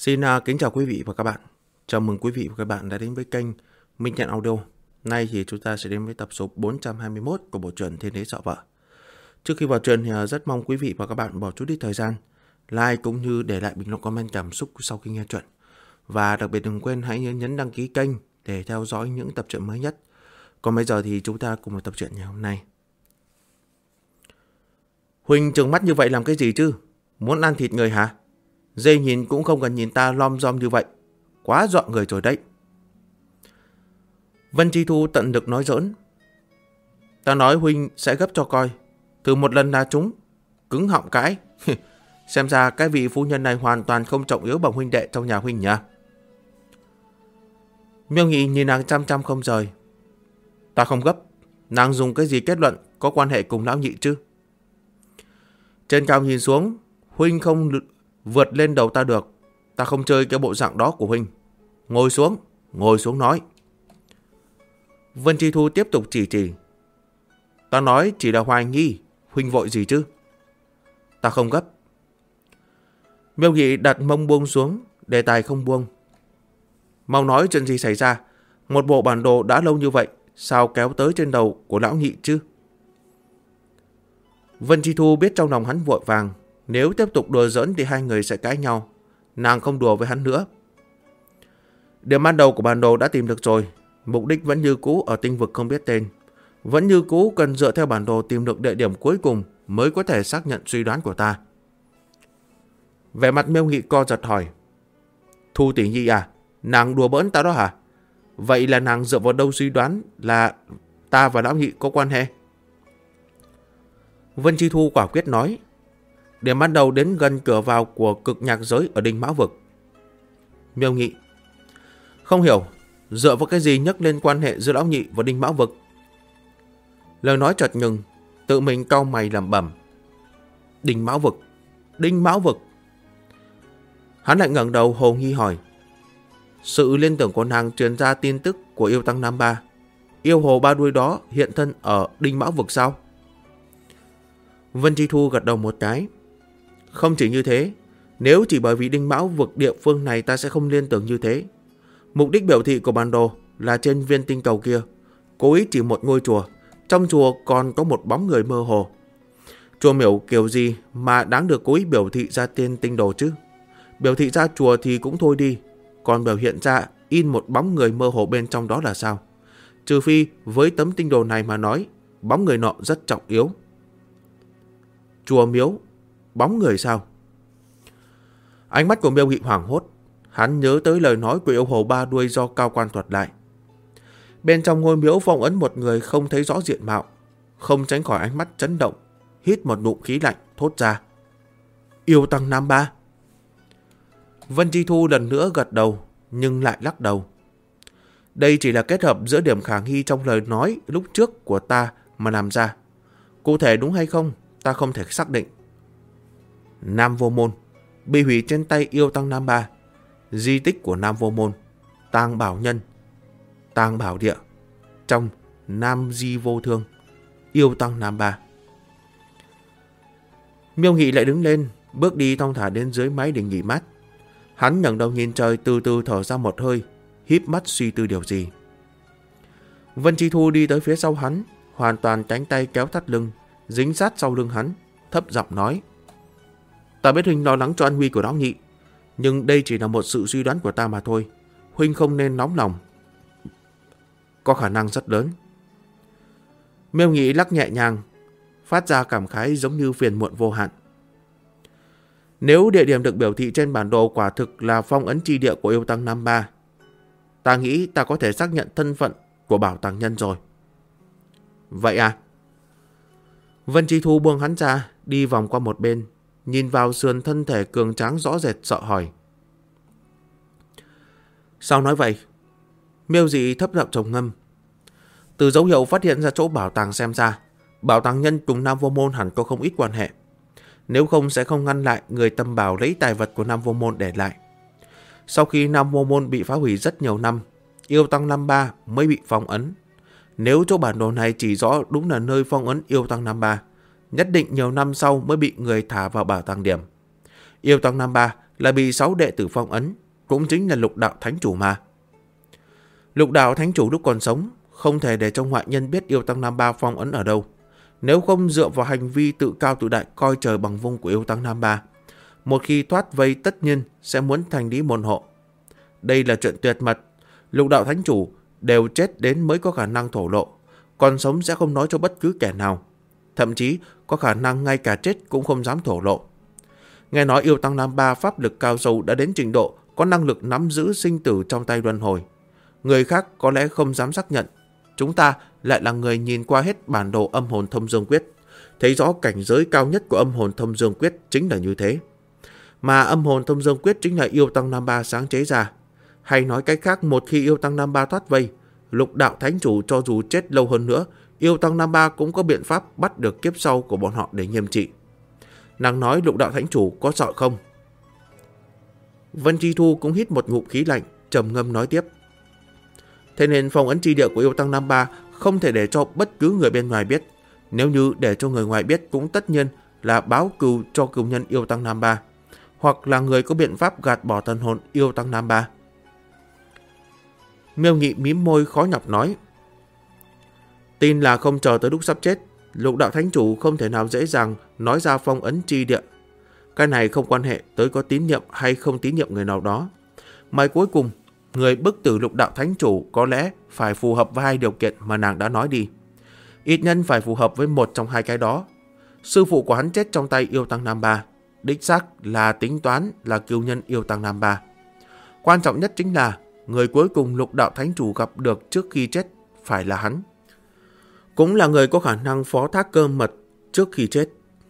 Xin kính chào quý vị và các bạn. Chào mừng quý vị và các bạn đã đến với kênh Minh Nhận Audio. Nay thì chúng ta sẽ đến với tập số 421 của bộ truyện Thiên Đế Sợ Vợ. Trước khi vào truyện thì rất mong quý vị và các bạn bỏ chút ít thời gian like cũng như để lại bình luận comment cảm xúc sau khi nghe truyện. Và đặc biệt đừng quên hãy nhấn đăng ký kênh để theo dõi những tập truyện mới nhất. Còn bây giờ thì chúng ta cùng vào tập truyện ngày hôm nay. Huỳnh trừng mắt như vậy làm cái gì chứ? Muốn ăn thịt người hả? Dê nhìn cũng không cần nhìn ta lom rom như vậy. Quá dọa người rồi đấy. Vân Chi Thu tận lực nói giỡn. Ta nói Huynh sẽ gấp cho coi. Thử một lần là trúng. Cứng họng cãi. Xem ra cái vị phu nhân này hoàn toàn không trọng yếu bằng huynh đệ trong nhà Huynh nhỉ. Miêu Nghị nhìn nàng chăm chăm không rời. Ta không gấp. Nàng dùng cái gì kết luận có quan hệ cùng lão nhị chứ? Trên cao nhìn xuống, Huynh không vượt lên đầu ta được. Ta không chơi cái bộ dạng đó của Huynh. Ngồi xuống nói. Vân Chi Thu tiếp tục chỉ. Ta nói chỉ là hoài nghi. Huynh vội gì chứ? Ta không gấp. Miêu Nghị đặt mông buông xuống, đề tài không buông. Mau nói chuyện gì xảy ra. Một bộ bản đồ đã lâu như vậy, sao kéo tới trên đầu của lão nhị chứ? Vân Chi Thu biết trong lòng hắn vội vàng. Nếu tiếp tục đùa giỡn thì hai người sẽ cãi nhau. Nàng không đùa với hắn nữa. Điểm ban đầu của bản đồ đã tìm được rồi. Mục đích vẫn như cũ ở tinh vực không biết tên. Vẫn như cũ cần dựa theo bản đồ tìm được địa điểm cuối cùng mới có thể xác nhận suy đoán của ta. Vẻ mặt Miêu Nghị co giật hỏi. Thu tỷ nhi à? Nàng đùa bỡn ta đó hả? Vậy là nàng dựa vào đâu suy đoán là ta và lão nhị có quan hệ? Vân Chi Thu quả quyết nói. Điểm ban đầu đến gần cửa vào của cực nhạc giới ở Đinh Mão Vực. Miêu Nghị. Không hiểu, dựa vào cái gì nhắc lên quan hệ giữa lão nhị và Đinh Mão Vực? Lời nói chợt ngừng, tự mình cau mày lẩm bẩm. Đinh Mão Vực. Hắn lại ngẩng đầu hồ nghi hỏi. Sự liên tưởng của nàng truyền ra tin tức của yêu tăng Nam Ba. Yêu hồ ba đuôi đó hiện thân ở Đinh Mão Vực sao? Vân Chi Thu gật đầu một cái. Không chỉ như thế, nếu chỉ bởi vì Đinh Mão Vực địa phương này ta sẽ không liên tưởng như thế. Mục đích biểu thị của bản đồ là trên viên tinh cầu kia, cố ý chỉ một ngôi chùa, trong chùa còn có một bóng người mơ hồ. Chùa miểu kiểu gì mà đáng được cố ý biểu thị ra tên tinh đồ chứ? Biểu thị ra chùa thì cũng thôi đi, còn biểu hiện ra in một bóng người mơ hồ bên trong đó là sao? Trừ phi với tấm tinh đồ này mà nói, bóng người nọ rất trọng yếu. Chùa miếu, bóng người sao? Ánh mắt của Miêu Nghị hoảng hốt. Hắn nhớ tới lời nói của yêu hồ ba đuôi do cao quan thuật lại. Bên trong ngôi miếu phong ấn một người không thấy rõ diện mạo, không tránh khỏi ánh mắt chấn động, hít một ngụm khí lạnh thốt ra. Yêu tăng Nam Ba. Vân Chi Thu lần nữa gật đầu, nhưng lại lắc đầu. Đây chỉ là kết hợp giữa điểm khả nghi trong lời nói lúc trước của ta mà làm ra. Cụ thể đúng hay không, ta không thể xác định. Nam Vô Môn bị hủy trên tay yêu tăng Nam Ba. Di tích của Nam Vô Môn, Tàng Bảo Nhân, Tàng Bảo Địa, trong Nam Di Vô Thương, yêu tăng Nam Ba. Miêu Nghị lại đứng lên, bước đi thong thả đến dưới mái đình nghỉ mát. Hắn ngẩng đầu nhìn trời, từ từ thở ra một hơi, híp mắt suy tư điều gì. Vân Chi Thu đi tới phía sau hắn, hoàn toàn cánh tay kéo thắt lưng, dính sát sau lưng hắn, thấp giọng nói. Ta biết Huynh lo lắng cho an nguy của lão nhị, nhưng đây chỉ là một sự suy đoán của ta mà thôi. Huynh không nên nóng lòng. Có khả năng rất lớn. Miêu Nghị lắc nhẹ nhàng, phát ra cảm khái giống như phiền muộn vô hạn. Nếu địa điểm được biểu thị trên bản đồ quả thực là phong ấn chi địa của yêu tăng Nam Ba, ta nghĩ ta có thể xác nhận thân phận của bảo tàng nhân rồi. Vậy à? Vân Chi Thu buông hắn ra, đi vòng qua một bên, nhìn vào sườn thân thể cường tráng rõ rệt sợ hỏi. Sao nói vậy? Miêu Dị thấp giọng trầm ngâm. Từ dấu hiệu phát hiện ra chỗ bảo tàng xem ra, bảo tàng nhân cùng Nam Vô Môn hẳn có không ít quan hệ. Nếu không sẽ không ngăn lại người tầm bảo lấy tài vật của Nam Vô Môn để lại. Sau khi Nam Vô Môn bị phá hủy rất nhiều năm, yêu tăng Nam Ba mới bị phong ấn. Nếu chỗ bản đồ này chỉ rõ đúng là nơi phong ấn yêu tăng Nam Ba, nhất định nhiều năm sau mới bị người thả vào bảo tàng điểm. Yêu tăng Nam Ba là bị 6 đệ tử phong ấn, cũng chính là Lục Đạo Thánh Chủ mà. Lục Đạo Thánh Chủ lúc còn sống không thể để cho ngoại nhân biết Yêu Tăng Nam Ba phong ấn ở đâu. Nếu không dựa vào hành vi tự cao tự đại coi trời bằng vung của Yêu Tăng Nam Ba, một khi thoát vây tất nhiên sẽ muốn thành lý môn hộ. Đây là chuyện tuyệt mật, Lục Đạo Thánh Chủ đều chết đến mới có khả năng thổ lộ, còn sống sẽ không nói cho bất cứ kẻ nào. Thậm chí có khả năng ngay cả chết cũng không dám thổ lộ. Nghe nói Yêu Tăng Nam Ba pháp lực cao sâu đã đến trình độ có năng lực nắm giữ sinh tử trong tay luân hồi. Người khác có lẽ không dám xác nhận. Chúng ta lại là người nhìn qua hết bản đồ Âm Hồn Thông Dương Quyết, thấy rõ cảnh giới cao nhất của Âm Hồn Thông Dương Quyết chính là như thế. Mà Âm Hồn Thông Dương Quyết chính là Yêu Tăng Nam Ba sáng chế ra. Hay nói cách khác, một khi Yêu Tăng Nam Ba thoát vây, Lục Đạo Thánh Chủ cho dù chết lâu hơn nữa, Yêu Tăng Nam Ba cũng có biện pháp bắt được kiếp sau của bọn họ để nghiêm trị. Nàng nói Lục Đạo Thánh Chủ có sợ không? Vân Chi Thu cũng hít một ngụm khí lạnh, trầm ngâm nói tiếp. Thế nên phong ấn chi địa của Yêu Tăng Nam Ba không thể để cho bất cứ người bên ngoài biết. Nếu như để cho người ngoài biết cũng tất nhiên là báo cừu cho cừu nhân Yêu Tăng Nam Ba, hoặc là người có biện pháp gạt bỏ thần hồn Yêu Tăng Nam Ba. Miêu Nghị mím môi khó nhọc nói. Tin là không chờ tới lúc sắp chết, Lục Đạo Thánh Chủ không thể nào dễ dàng nói ra phong ấn chi địa. Cái này không quan hệ tới có tín nhiệm hay không tín nhiệm người nào đó. Mà cuối cùng, người bức tử Lục Đạo Thánh Chủ có lẽ phải phù hợp với hai điều kiện mà nàng đã nói đi. Ít nhân phải phù hợp với một trong hai cái đó. Sư phụ của hắn chết trong tay Yêu Tăng Nam Ba, đích xác là tính toán là cừu nhân Yêu Tăng Nam Ba. Quan trọng nhất chính là người cuối cùng Lục Đạo Thánh Chủ gặp được trước khi chết phải là hắn. Cũng là người có khả năng phó thác cơ mật trước khi chết.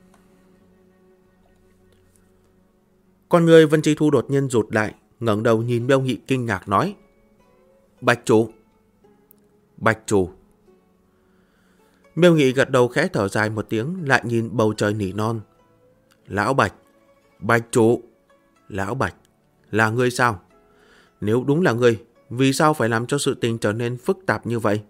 Con người Vân Chi Thu đột nhiên rụt lại, ngẩng đầu nhìn Miêu Nghị kinh ngạc nói. Bạch chủ. Bạch chủ. Miêu Nghị gật đầu khẽ thở dài một tiếng, lại nhìn bầu trời nỉ non. Lão Bạch. Bạch chủ. Lão Bạch. Là ngươi sao? Nếu đúng là ngươi, vì sao phải làm cho sự tình trở nên phức tạp như vậy?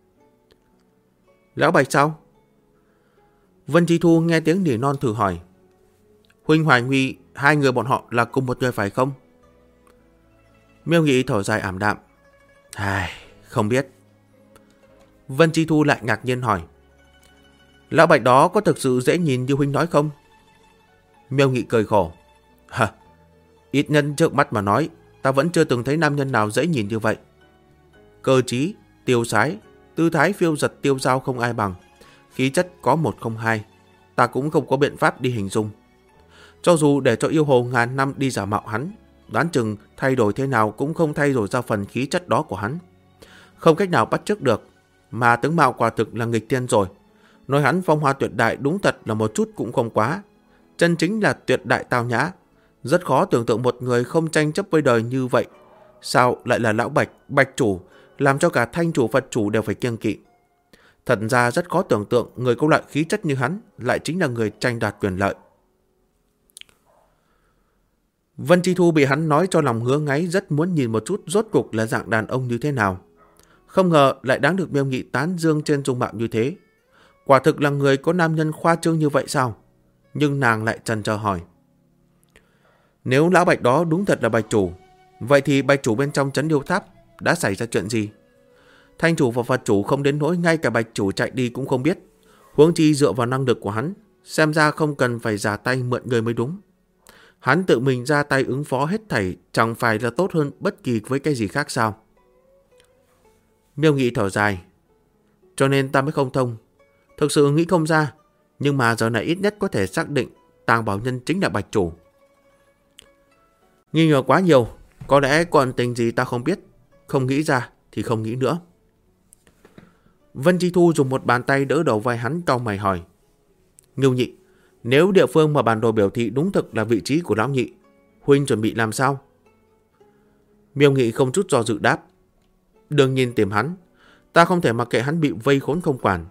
Lão Bạch sao? Vân Chi Thu nghe tiếng nỉ non thử hỏi. Huynh Hoài Nguy, hai người bọn họ là cùng một người phải không? Miêu Nghị thở dài ảm đạm. Không biết. Vân Chi Thu lại ngạc nhiên hỏi. Lão Bạch đó có thực sự dễ nhìn như huynh nói không? Miêu Nghị cười khổ. Ít nhân trước mắt mà nói, ta vẫn chưa từng thấy nam nhân nào dễ nhìn như vậy. Cơ trí, tiêu sái, tư thái phiêu giật tiêu dao không ai bằng, khí chất có một không hai, ta cũng không có biện pháp đi hình dung. Cho dù để cho yêu hồ ngàn năm đi giả mạo hắn, đoán chừng thay đổi thế nào cũng không thay đổi ra phần khí chất đó của hắn. Không cách nào bắt chước được, mà tướng mạo quả thực là nghịch thiên rồi. Nói hắn phong hoa tuyệt đại đúng thật là một chút cũng không quá. Chân chính là tuyệt đại tao nhã. Rất khó tưởng tượng một người không tranh chấp với đời như vậy. Sao lại là lão Bạch, Bạch chủ, làm cho cả Thanh chủ Phật chủ đều phải kiêng kỵ. Thật ra rất khó tưởng tượng người có loại khí chất như hắn lại chính là người tranh đoạt quyền lợi. Vân Chi Thu bị hắn nói cho lòng ngứa ngáy, rất muốn nhìn một chút rốt cục là dạng đàn ông như thế nào. Không ngờ lại đáng được Miêu Nghị tán dương trên dung mạo như thế. Quả thực là người có nam nhân khoa trương như vậy sao? Nhưng nàng lại chần chờ hỏi. Nếu lão Bạch đó đúng thật là Bạch chủ, vậy thì Bạch chủ bên trong trấn Điêu Tháp đã xảy ra chuyện gì? Thanh chủ và Phật chủ không đến nỗi ngay cả Bạch chủ chạy đi cũng không biết. Huống chi dựa vào năng lực của hắn, xem ra không cần phải giả tay mượn người mới đúng. Hắn tự mình ra tay ứng phó hết thảy chẳng phải là tốt hơn bất kỳ với cái gì khác sao? Miêu Nghị thở dài. Cho nên ta mới không thông. Thực sự nghĩ không ra, nhưng mà giờ này ít nhất có thể xác định Tàng Bảo Nhân chính là Bạch chủ. Nghi ngờ quá nhiều, có lẽ còn tình gì ta không biết, không nghĩ ra thì không nghĩ nữa. Vân Chi Thu dùng một bàn tay đỡ đầu vai hắn, cau mày hỏi. Ngưu Nhị, nếu địa phương mà bản đồ biểu thị đúng thực là vị trí của lão nhị, huynh chuẩn bị làm sao? Miêu Nghị không chút do dự đáp. Đương nhiên tìm hắn, ta không thể mặc kệ hắn bị vây khốn không quản.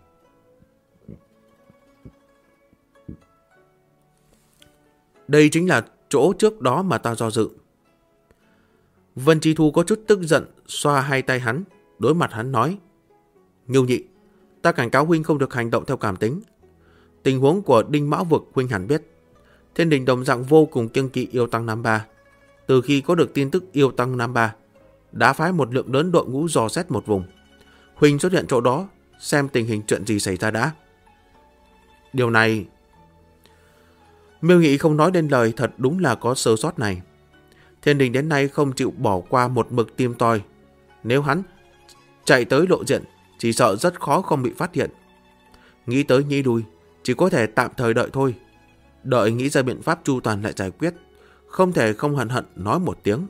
Đây chính là chỗ trước đó mà ta do dự. Vân Chi Thu có chút tức giận, xoa hai tay hắn, đối mặt hắn nói. Ngưu Nhị, ta cảnh cáo huynh không được hành động theo cảm tính. Tình huống của Đinh Mão Vực huynh hẳn biết. Thiên đình đồng dạng vô cùng kiêng kỵ Yêu Tăng Nam Ba, từ khi có được tin tức yêu tăng Nam Ba, đã phái một lượng lớn đội ngũ dò xét một vùng. Huynh xuất hiện chỗ đó, xem tình hình chuyện gì xảy ra đã. Điều này... Miêu Nghị không nói đến lời, thật đúng là có sơ sót này. Thiên Đình đến nay không chịu bỏ qua một mực tìm tòi. Nếu hắn chạy tới lộ diện, chỉ sợ rất khó không bị phát hiện. Nghĩ tới nghĩ đuôi, chỉ có thể tạm thời đợi thôi. Đợi nghĩ ra biện pháp chu toàn lại giải quyết, không thể không hận hận nói một tiếng.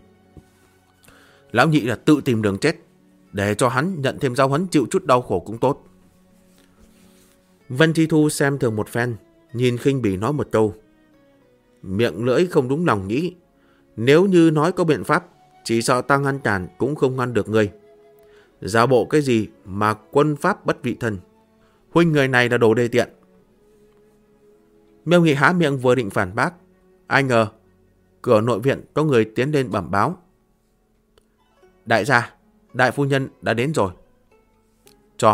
Lão nhị là tự tìm đường chết, để cho hắn nhận thêm giáo huấn chịu chút đau khổ cũng tốt. Vân Chi Thu xem thường một phen, nhìn khinh bỉ nói một câu. Miệng lưỡi không đúng lòng nghĩ, nếu như nói có biện pháp, chỉ sợ ta ngăn cản cũng không ngăn được ngươi. Giả bộ cái gì mà quân pháp bất vị thân. Huynh người này là đồ đê tiện. Miêu Nghị há miệng vừa định phản bác, ai ngờ cửa nội viện có người tiến lên bẩm báo. Đại gia, đại phu nhân đã đến rồi. Cho.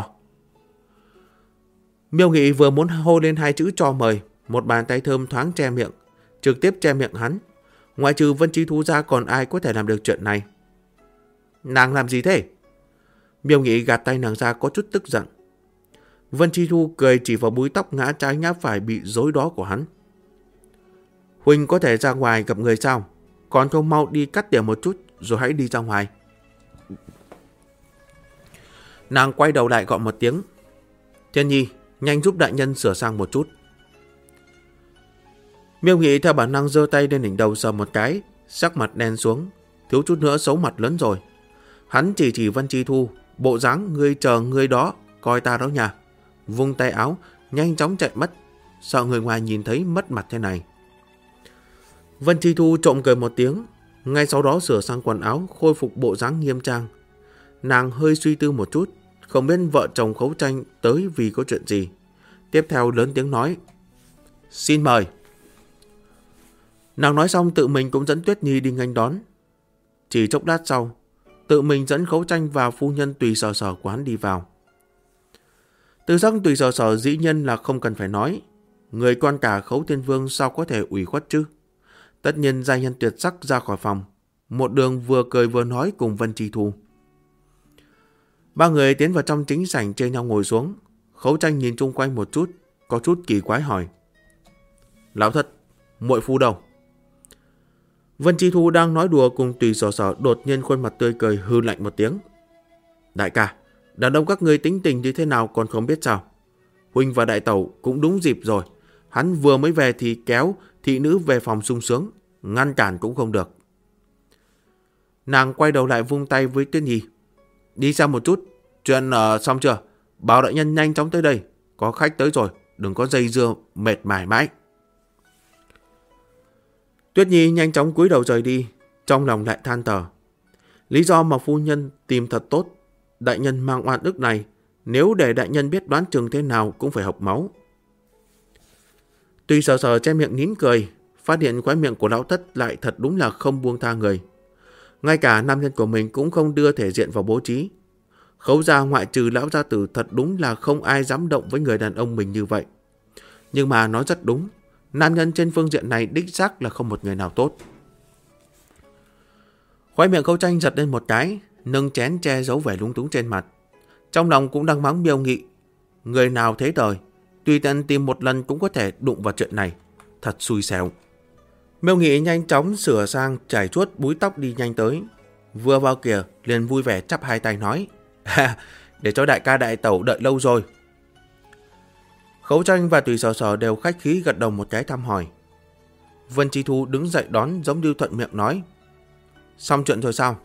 Miêu Nghị vừa muốn hô lên hai chữ cho mời, một bàn tay thơm thoáng che miệng, trực tiếp che miệng hắn. Ngoại trừ Vân Chi Thu ra còn ai có thể làm được chuyện này? Nàng làm gì thế? Miêu Nghị gạt tay nàng ra có chút tức giận. Vân Chi Thu cười chỉ vào búi tóc ngã trái ngã phải bị rối đó của hắn. Huynh có thể ra ngoài gặp người sao? Còn không mau đi cắt tỉa một chút rồi hãy đi ra ngoài. Nàng quay đầu lại gọi một tiếng. Thiên Nhi, nhanh giúp đại nhân sửa sang một chút. Miêu Nghị theo bản năng giơ tay lên đỉnh đầu sờ một cái, sắc mặt đen xuống, thiếu chút nữa xấu mặt lớn rồi. Hắn chỉ Vân Chi Thu, bộ dáng ngươi chờ ngươi đó, coi ta đó nha. Vung tay áo, nhanh chóng chạy mất, sợ người ngoài nhìn thấy mất mặt thế này. Vân Chi Thu trộm cười một tiếng, ngay sau đó sửa sang quần áo, khôi phục bộ dáng nghiêm trang. Nàng hơi suy tư một chút, không biết vợ chồng Khấu Tranh tới vì có chuyện gì. Tiếp theo lớn tiếng nói, xin mời. Nàng nói xong tự mình cũng dẫn Tuyết Nhi đi nghênh đón. Chỉ chốc lát sau, tự mình dẫn Khấu Tranh và phu nhân Tùy Sở Sở quán đi vào. Từ sắc Tùy Sở Sở dĩ nhiên là không cần phải nói. Người con cả Khấu Thiên Vương sao có thể ủy khuất chứ? Tất nhiên giai nhân tuyệt sắc ra khỏi phòng, một đường vừa cười vừa nói cùng Vân Chi Thu. Ba người tiến vào trong chính sảnh chơi nhau ngồi xuống. Khấu Tranh nhìn chung quanh một chút, có chút kỳ quái hỏi. Lão thất, muội phu đâu? Vân Chi Thu đang nói đùa cùng Tùy Sở Sở, đột nhiên khuôn mặt tươi cười hư lạnh một tiếng. Đại ca, đàn ông các ngươi tính tình như thế nào còn không biết sao? Huynh và đại tẩu cũng đúng dịp rồi. Hắn vừa mới về thì kéo thị nữ về phòng sung sướng, ngăn cản cũng không được. Nàng quay đầu lại vung tay với Tuyết Nhi. Đi xem một chút, chuyện xong chưa? Bảo đại nhân nhanh chóng tới đây, có khách tới rồi, đừng có dây dưa mệt mỏi mãi. Tuyết Nhi nhanh chóng cúi đầu rời đi, trong lòng lại than thở. Lý do mà phu nhân tìm thật tốt, đại nhân mang oan ức này, nếu để đại nhân biết đoán chừng thế nào cũng phải hộc máu. Tùy Sở Sở che miệng nín cười, phát hiện khóe miệng của lão thất lại thật đúng là không buông tha người. Ngay cả nam nhân của mình cũng không đưa thể diện vào bố trí. Khấu gia ngoại trừ lão gia tử thật đúng là không ai dám động với người đàn ông mình như vậy. Nhưng mà nói rất đúng, nam nhân trên phương diện này đích xác là không một người nào tốt. Khóe miệng Khấu Tranh giật lên một cái, nâng chén che giấu vẻ lúng túng trên mặt. Trong lòng cũng đang mắng Miêu Nghị. Người nào thế đời, tùy tiện tìm một lần cũng có thể đụng vào chuyện này. Thật xui xẻo. Miêu Nghị nhanh chóng sửa sang chải chuốt búi tóc đi nhanh tới. Vừa vào kìa liền vui vẻ chắp hai tay nói. Để cho đại ca đại tẩu đợi lâu rồi. Khấu Tranh và Tùy Sở Sở đều khách khí gật đầu một cái thăm hỏi. Vân Chi Thu đứng dậy đón giống như thuận miệng nói. Xong chuyện rồi sao?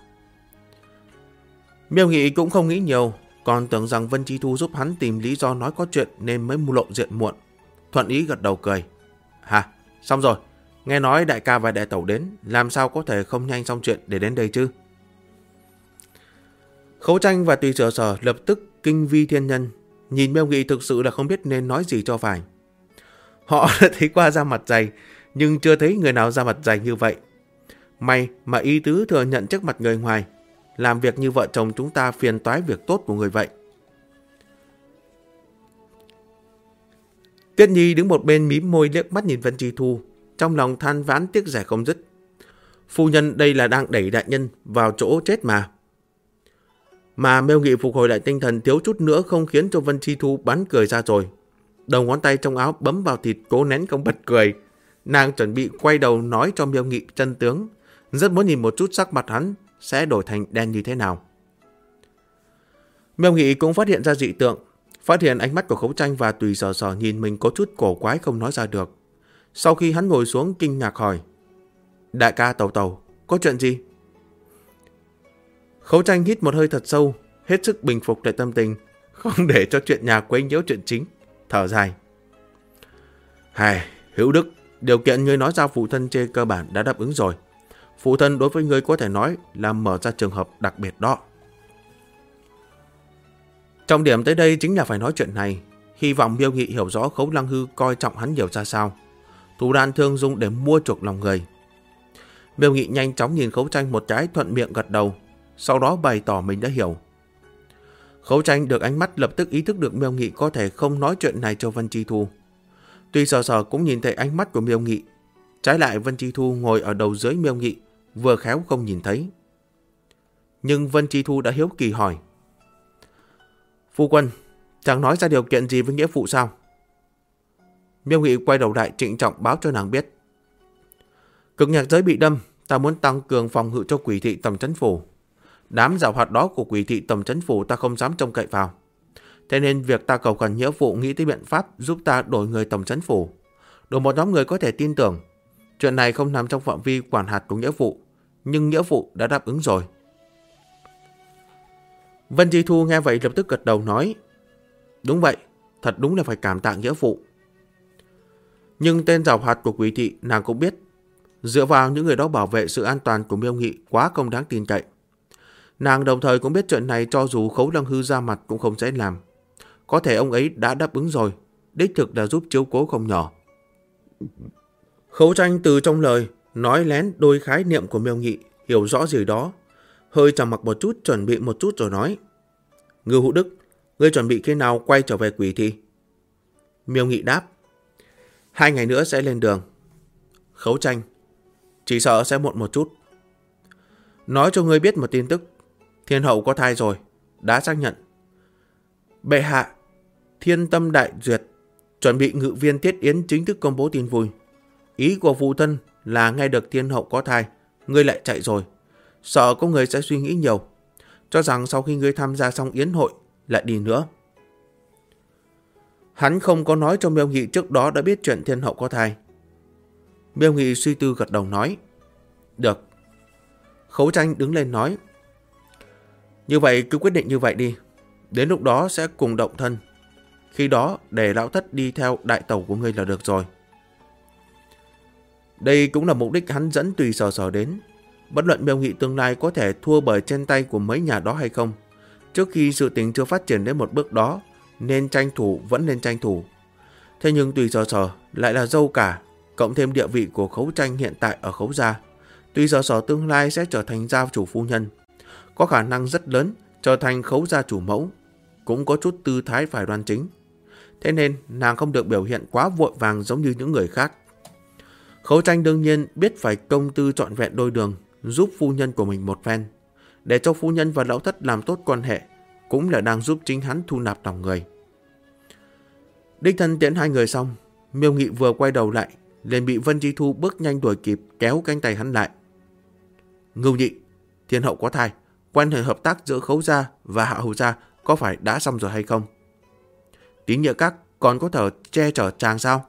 Miêu Nghị cũng không nghĩ nhiều, còn tưởng rằng Vân Chi Thu giúp hắn tìm lý do nói có chuyện nên mới lộ diện muộn. Thuận ý gật đầu cười. Hả? Xong rồi. Nghe nói đại ca và đại tẩu đến, làm sao có thể không nhanh xong chuyện để đến đây chứ? Khấu Tranh và Tùy Sở Sở lập tức kinh vi thiên nhân, nhìn Miêu Nghị thực sự là không biết nên nói gì cho phải. Họ đã thấy qua da mặt dày, nhưng chưa thấy người nào da mặt dày như vậy. May mà ý tứ thừa nhận trước mặt người ngoài, làm việc như vợ chồng chúng ta phiền toái việc tốt của người vậy. Tuyết Nhi đứng một bên mím môi liếc mắt nhìn Vân Chi Thu, trong lòng than vãn tiếc rẻ không dứt. Phu nhân đây là đang đẩy đại nhân vào chỗ chết mà. Mà Miêu Nghị phục hồi lại tinh thần, thiếu chút nữa không khiến cho Vân Chi Thu bắn cười ra rồi. Đầu ngón tay trong áo bấm vào thịt, cố nén không bật cười. Nàng chuẩn bị quay đầu nói cho Miêu Nghị chân tướng, rất muốn nhìn một chút sắc mặt hắn sẽ đổi thành đen như thế nào. Miêu Nghị cũng phát hiện ra dị tượng, phát hiện ánh mắt của Khấu Tranh và Tùy Sở Sở nhìn mình có chút cổ quái không nói ra được. Sau khi hắn ngồi xuống kinh ngạc hỏi: đại ca Tàu Tàu, có chuyện gì? Khấu Tranh hít một hơi thật sâu, hết sức bình phục lại tâm tình, không để cho chuyện nhà quấy nhiễu chuyện chính, thở dài: hài, Hữu Đức, điều kiện ngươi nói ra phụ thân trên cơ bản đã đáp ứng rồi. Phụ thân đối với ngươi có thể nói là mở ra trường hợp đặc biệt đó. Trọng điểm tới đây chính là phải nói chuyện này. Hy vọng Miêu Nghị hiểu rõ Khấu Lăng Hư coi trọng hắn nhiều ra sao, thủ đoạn thường dùng để mua chuộc lòng người. Miêu Nghị nhanh chóng nhìn Khấu Tranh một cái, thuận miệng gật đầu, sau đó bày tỏ mình đã hiểu. Khấu Tranh được ánh mắt lập tức ý thức được Miêu Nghị có thể không nói chuyện này cho Vân Chi Thu. Tuy Sở Sở cũng nhìn thấy ánh mắt của Miêu Nghị, trái lại Vân Chi Thu ngồi ở đầu dưới Miêu Nghị, vừa khéo không nhìn thấy. Nhưng Vân Chi Thu đã hiếu kỳ hỏi: phu quân, chẳng nói ra điều kiện gì với nghĩa phụ sao? Miêu Nghị quay đầu lại trịnh trọng báo cho nàng biết: cực nhạc giới bị đâm, ta muốn tăng cường phòng ngự cho Quỷ thị Tầm Trấn Phủ. Đám giảo hoạt đó của Quỷ thị Tầm Trấn Phủ ta không dám trông cậy vào. Thế nên việc ta cầu khẩn nghĩa phụ nghĩ tới biện pháp giúp ta đổi người Tầm Trấn Phủ, đổi một nhóm người có thể tin tưởng. Chuyện này không nằm trong phạm vi quản hạt của nghĩa phụ, nhưng nghĩa phụ đã đáp ứng rồi. Vân Chi Thu nghe vậy lập tức gật đầu nói: đúng vậy, thật đúng là phải cảm tạ nghĩa phụ. Nhưng tên giảo hoạt của Quỷ thị nàng cũng biết, dựa vào những người đó bảo vệ sự an toàn của Miêu Nghị quá không đáng tin cậy. Nàng đồng thời cũng biết chuyện này cho dù Khấu Lăng Hư ra mặt cũng không dễ làm. Có thể ông ấy đã đáp ứng rồi, đích thực là giúp chiếu cố không nhỏ. Khấu Tranh từ trong lời nói lén đôi khái niệm của Miêu Nghị, hiểu rõ gì đó, hơi trầm mặc một chút, chuẩn bị một chút rồi nói: Ngưu Hữu Đức, ngươi chuẩn bị khi nào quay trở về Quỷ thị? Miêu Nghị đáp: 2 ngày nữa sẽ lên đường. Khấu Tranh: chỉ sợ sẽ muộn một chút. Nói cho ngươi biết một tin tức, Thiên hậu có thai rồi, đã xác nhận. Bệ hạ, Thiên Tâm đại duyệt, chuẩn bị Ngự viên Thiết Yến chính thức công bố tin vui. Ý của phụ thân là nghe được Thiên hậu có thai, ngươi lại chạy rồi, sợ có người sẽ suy nghĩ nhiều, cho rằng sau khi ngươi tham gia xong yến hội lại đi nữa. Hắn không có nói cho Miêu Nghị trước đó đã biết chuyện Thiên hậu có thai. Miêu Nghị suy tư gật đầu nói: được. Khấu Tranh đứng lên nói: như vậy cứ quyết định như vậy đi, đến lúc đó sẽ cùng động thân. Khi đó để lão thất đi theo đại tẩu của ngươi là được rồi. Đây cũng là mục đích hắn dẫn Tùy Sở Sở đến. Bất luận Miêu Nghị tương lai có thể thua bởi trên tay của mấy nhà đó hay không, trước khi sự tình chưa phát triển đến một bước đó, nên tranh thủ vẫn nên tranh thủ. Thế nhưng Tùy Sở Sở lại là dâu cả, cộng thêm địa vị của Khấu Tranh hiện tại ở Khấu gia, Tùy Sở Sở tương lai sẽ trở thành gia chủ phu nhân, có khả năng rất lớn trở thành Khấu gia chủ mẫu, cũng có chút tư thái phải đoan chính. Thế nên nàng không được biểu hiện quá vội vàng giống như những người khác. Khấu Tranh đương nhiên biết phải công tư trọn vẹn đôi đường, giúp phu nhân của mình một phen, để cho phu nhân và lão thất làm tốt quan hệ, cũng là đang giúp chính hắn thu nạp lòng người. Đích thân tiễn 2 người xong, Miêu Nghị vừa quay đầu lại, liền bị Vân Chi Thu bước nhanh đuổi kịp, kéo cánh tay hắn lại. Ngưu Nhị, Thiên hậu có thai, quan hệ hợp tác giữa Khấu gia và Hạ Hầu gia có phải đã xong rồi hay không? Tín Nghĩa các còn có thể che chở chàng sao?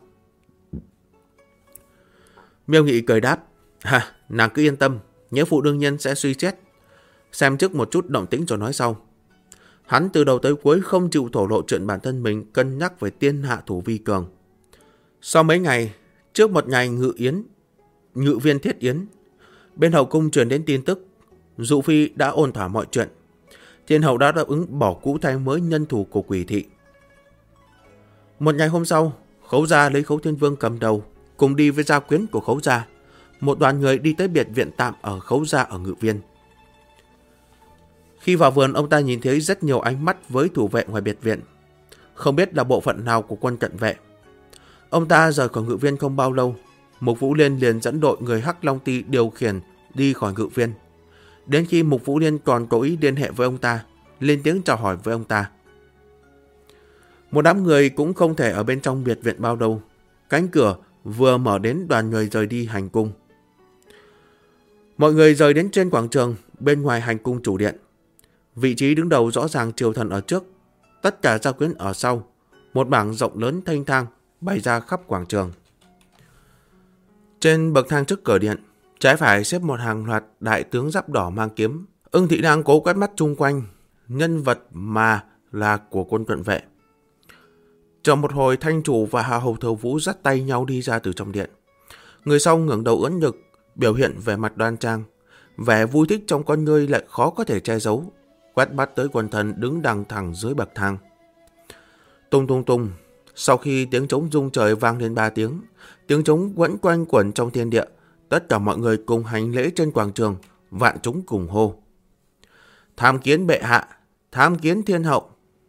Miêu Nghị cười đáp: nàng cứ yên tâm, nghĩa phụ đương nhiên sẽ suy xét, xem trước một chút động tĩnh rồi nói sau. Hắn từ đầu tới cuối không chịu thổ lộ chuyện bản thân mình cân nhắc về tiên hạ thủ vi cường. Sau mấy ngày, trước một ngày ngự viên Thiết Yến, bên hậu cung truyền đến tin tức, Dụ Phi đã ổn thỏa mọi chuyện. Thiên hậu đã đáp ứng bỏ cũ thay mới nhân thủ của Quỷ thị. Một ngày hôm sau, Khấu gia lấy Khấu Thiên Vương cầm đầu, cùng đi với gia quyến của Khấu gia, một đoàn người đi tới biệt viện tạm ở Khấu gia ở Ngự viên. Khi vào vườn, ông ta nhìn thấy rất nhiều ánh mắt với thủ vệ ngoài biệt viện, không biết là bộ phận nào của quân cận vệ. Ông ta rời khỏi Ngự viên không bao lâu, Mục Vũ Liên liền dẫn đội người Hắc Long Ti điều khiển đi khỏi ngự viên. Đến khi Mục Vũ Liên còn cố ý liên hệ với ông ta, lên tiếng chào hỏi với ông ta. Một đám người cũng không thể ở bên trong biệt viện bao lâu. Cánh cửa vừa mở đến đoàn người rời đi hành cung. Mọi người rời đến trên quảng trường bên ngoài hành cung chủ điện. Vị trí đứng đầu rõ ràng Triều Thần ở trước, tất cả gia quyến ở sau. Một mảng rộng lớn thanh thang bày ra khắp quảng trường. Trên bậc thang trước cửa điện, trái phải xếp một hàng loạt đại tướng giáp đỏ mang kiếm. Ưng Thị đang cố quét mắt chung quanh, nhân vật mà là của quân cận vệ. Trong một hồi, Thanh Chủ và Hạ Hầu Thừa Vũ dắt tay nhau đi ra từ trong điện. Người sau ngẩng đầu ưỡn ngực, biểu hiện vẻ mặt đoan trang, vẻ vui thích trong con ngươi lại khó có thể che giấu, quét mắt tới quần thần đứng đằng thẳng dưới bậc thang. Tung tung tung, sau khi tiếng trống rung trời vang lên 3 tiếng, tiếng trống vẫn quanh quẩn trong thiên địa, tất cả mọi người cùng hành lễ trên quảng trường, vạn chúng cùng hô: tham kiến bệ hạ, tham kiến thiên hậu.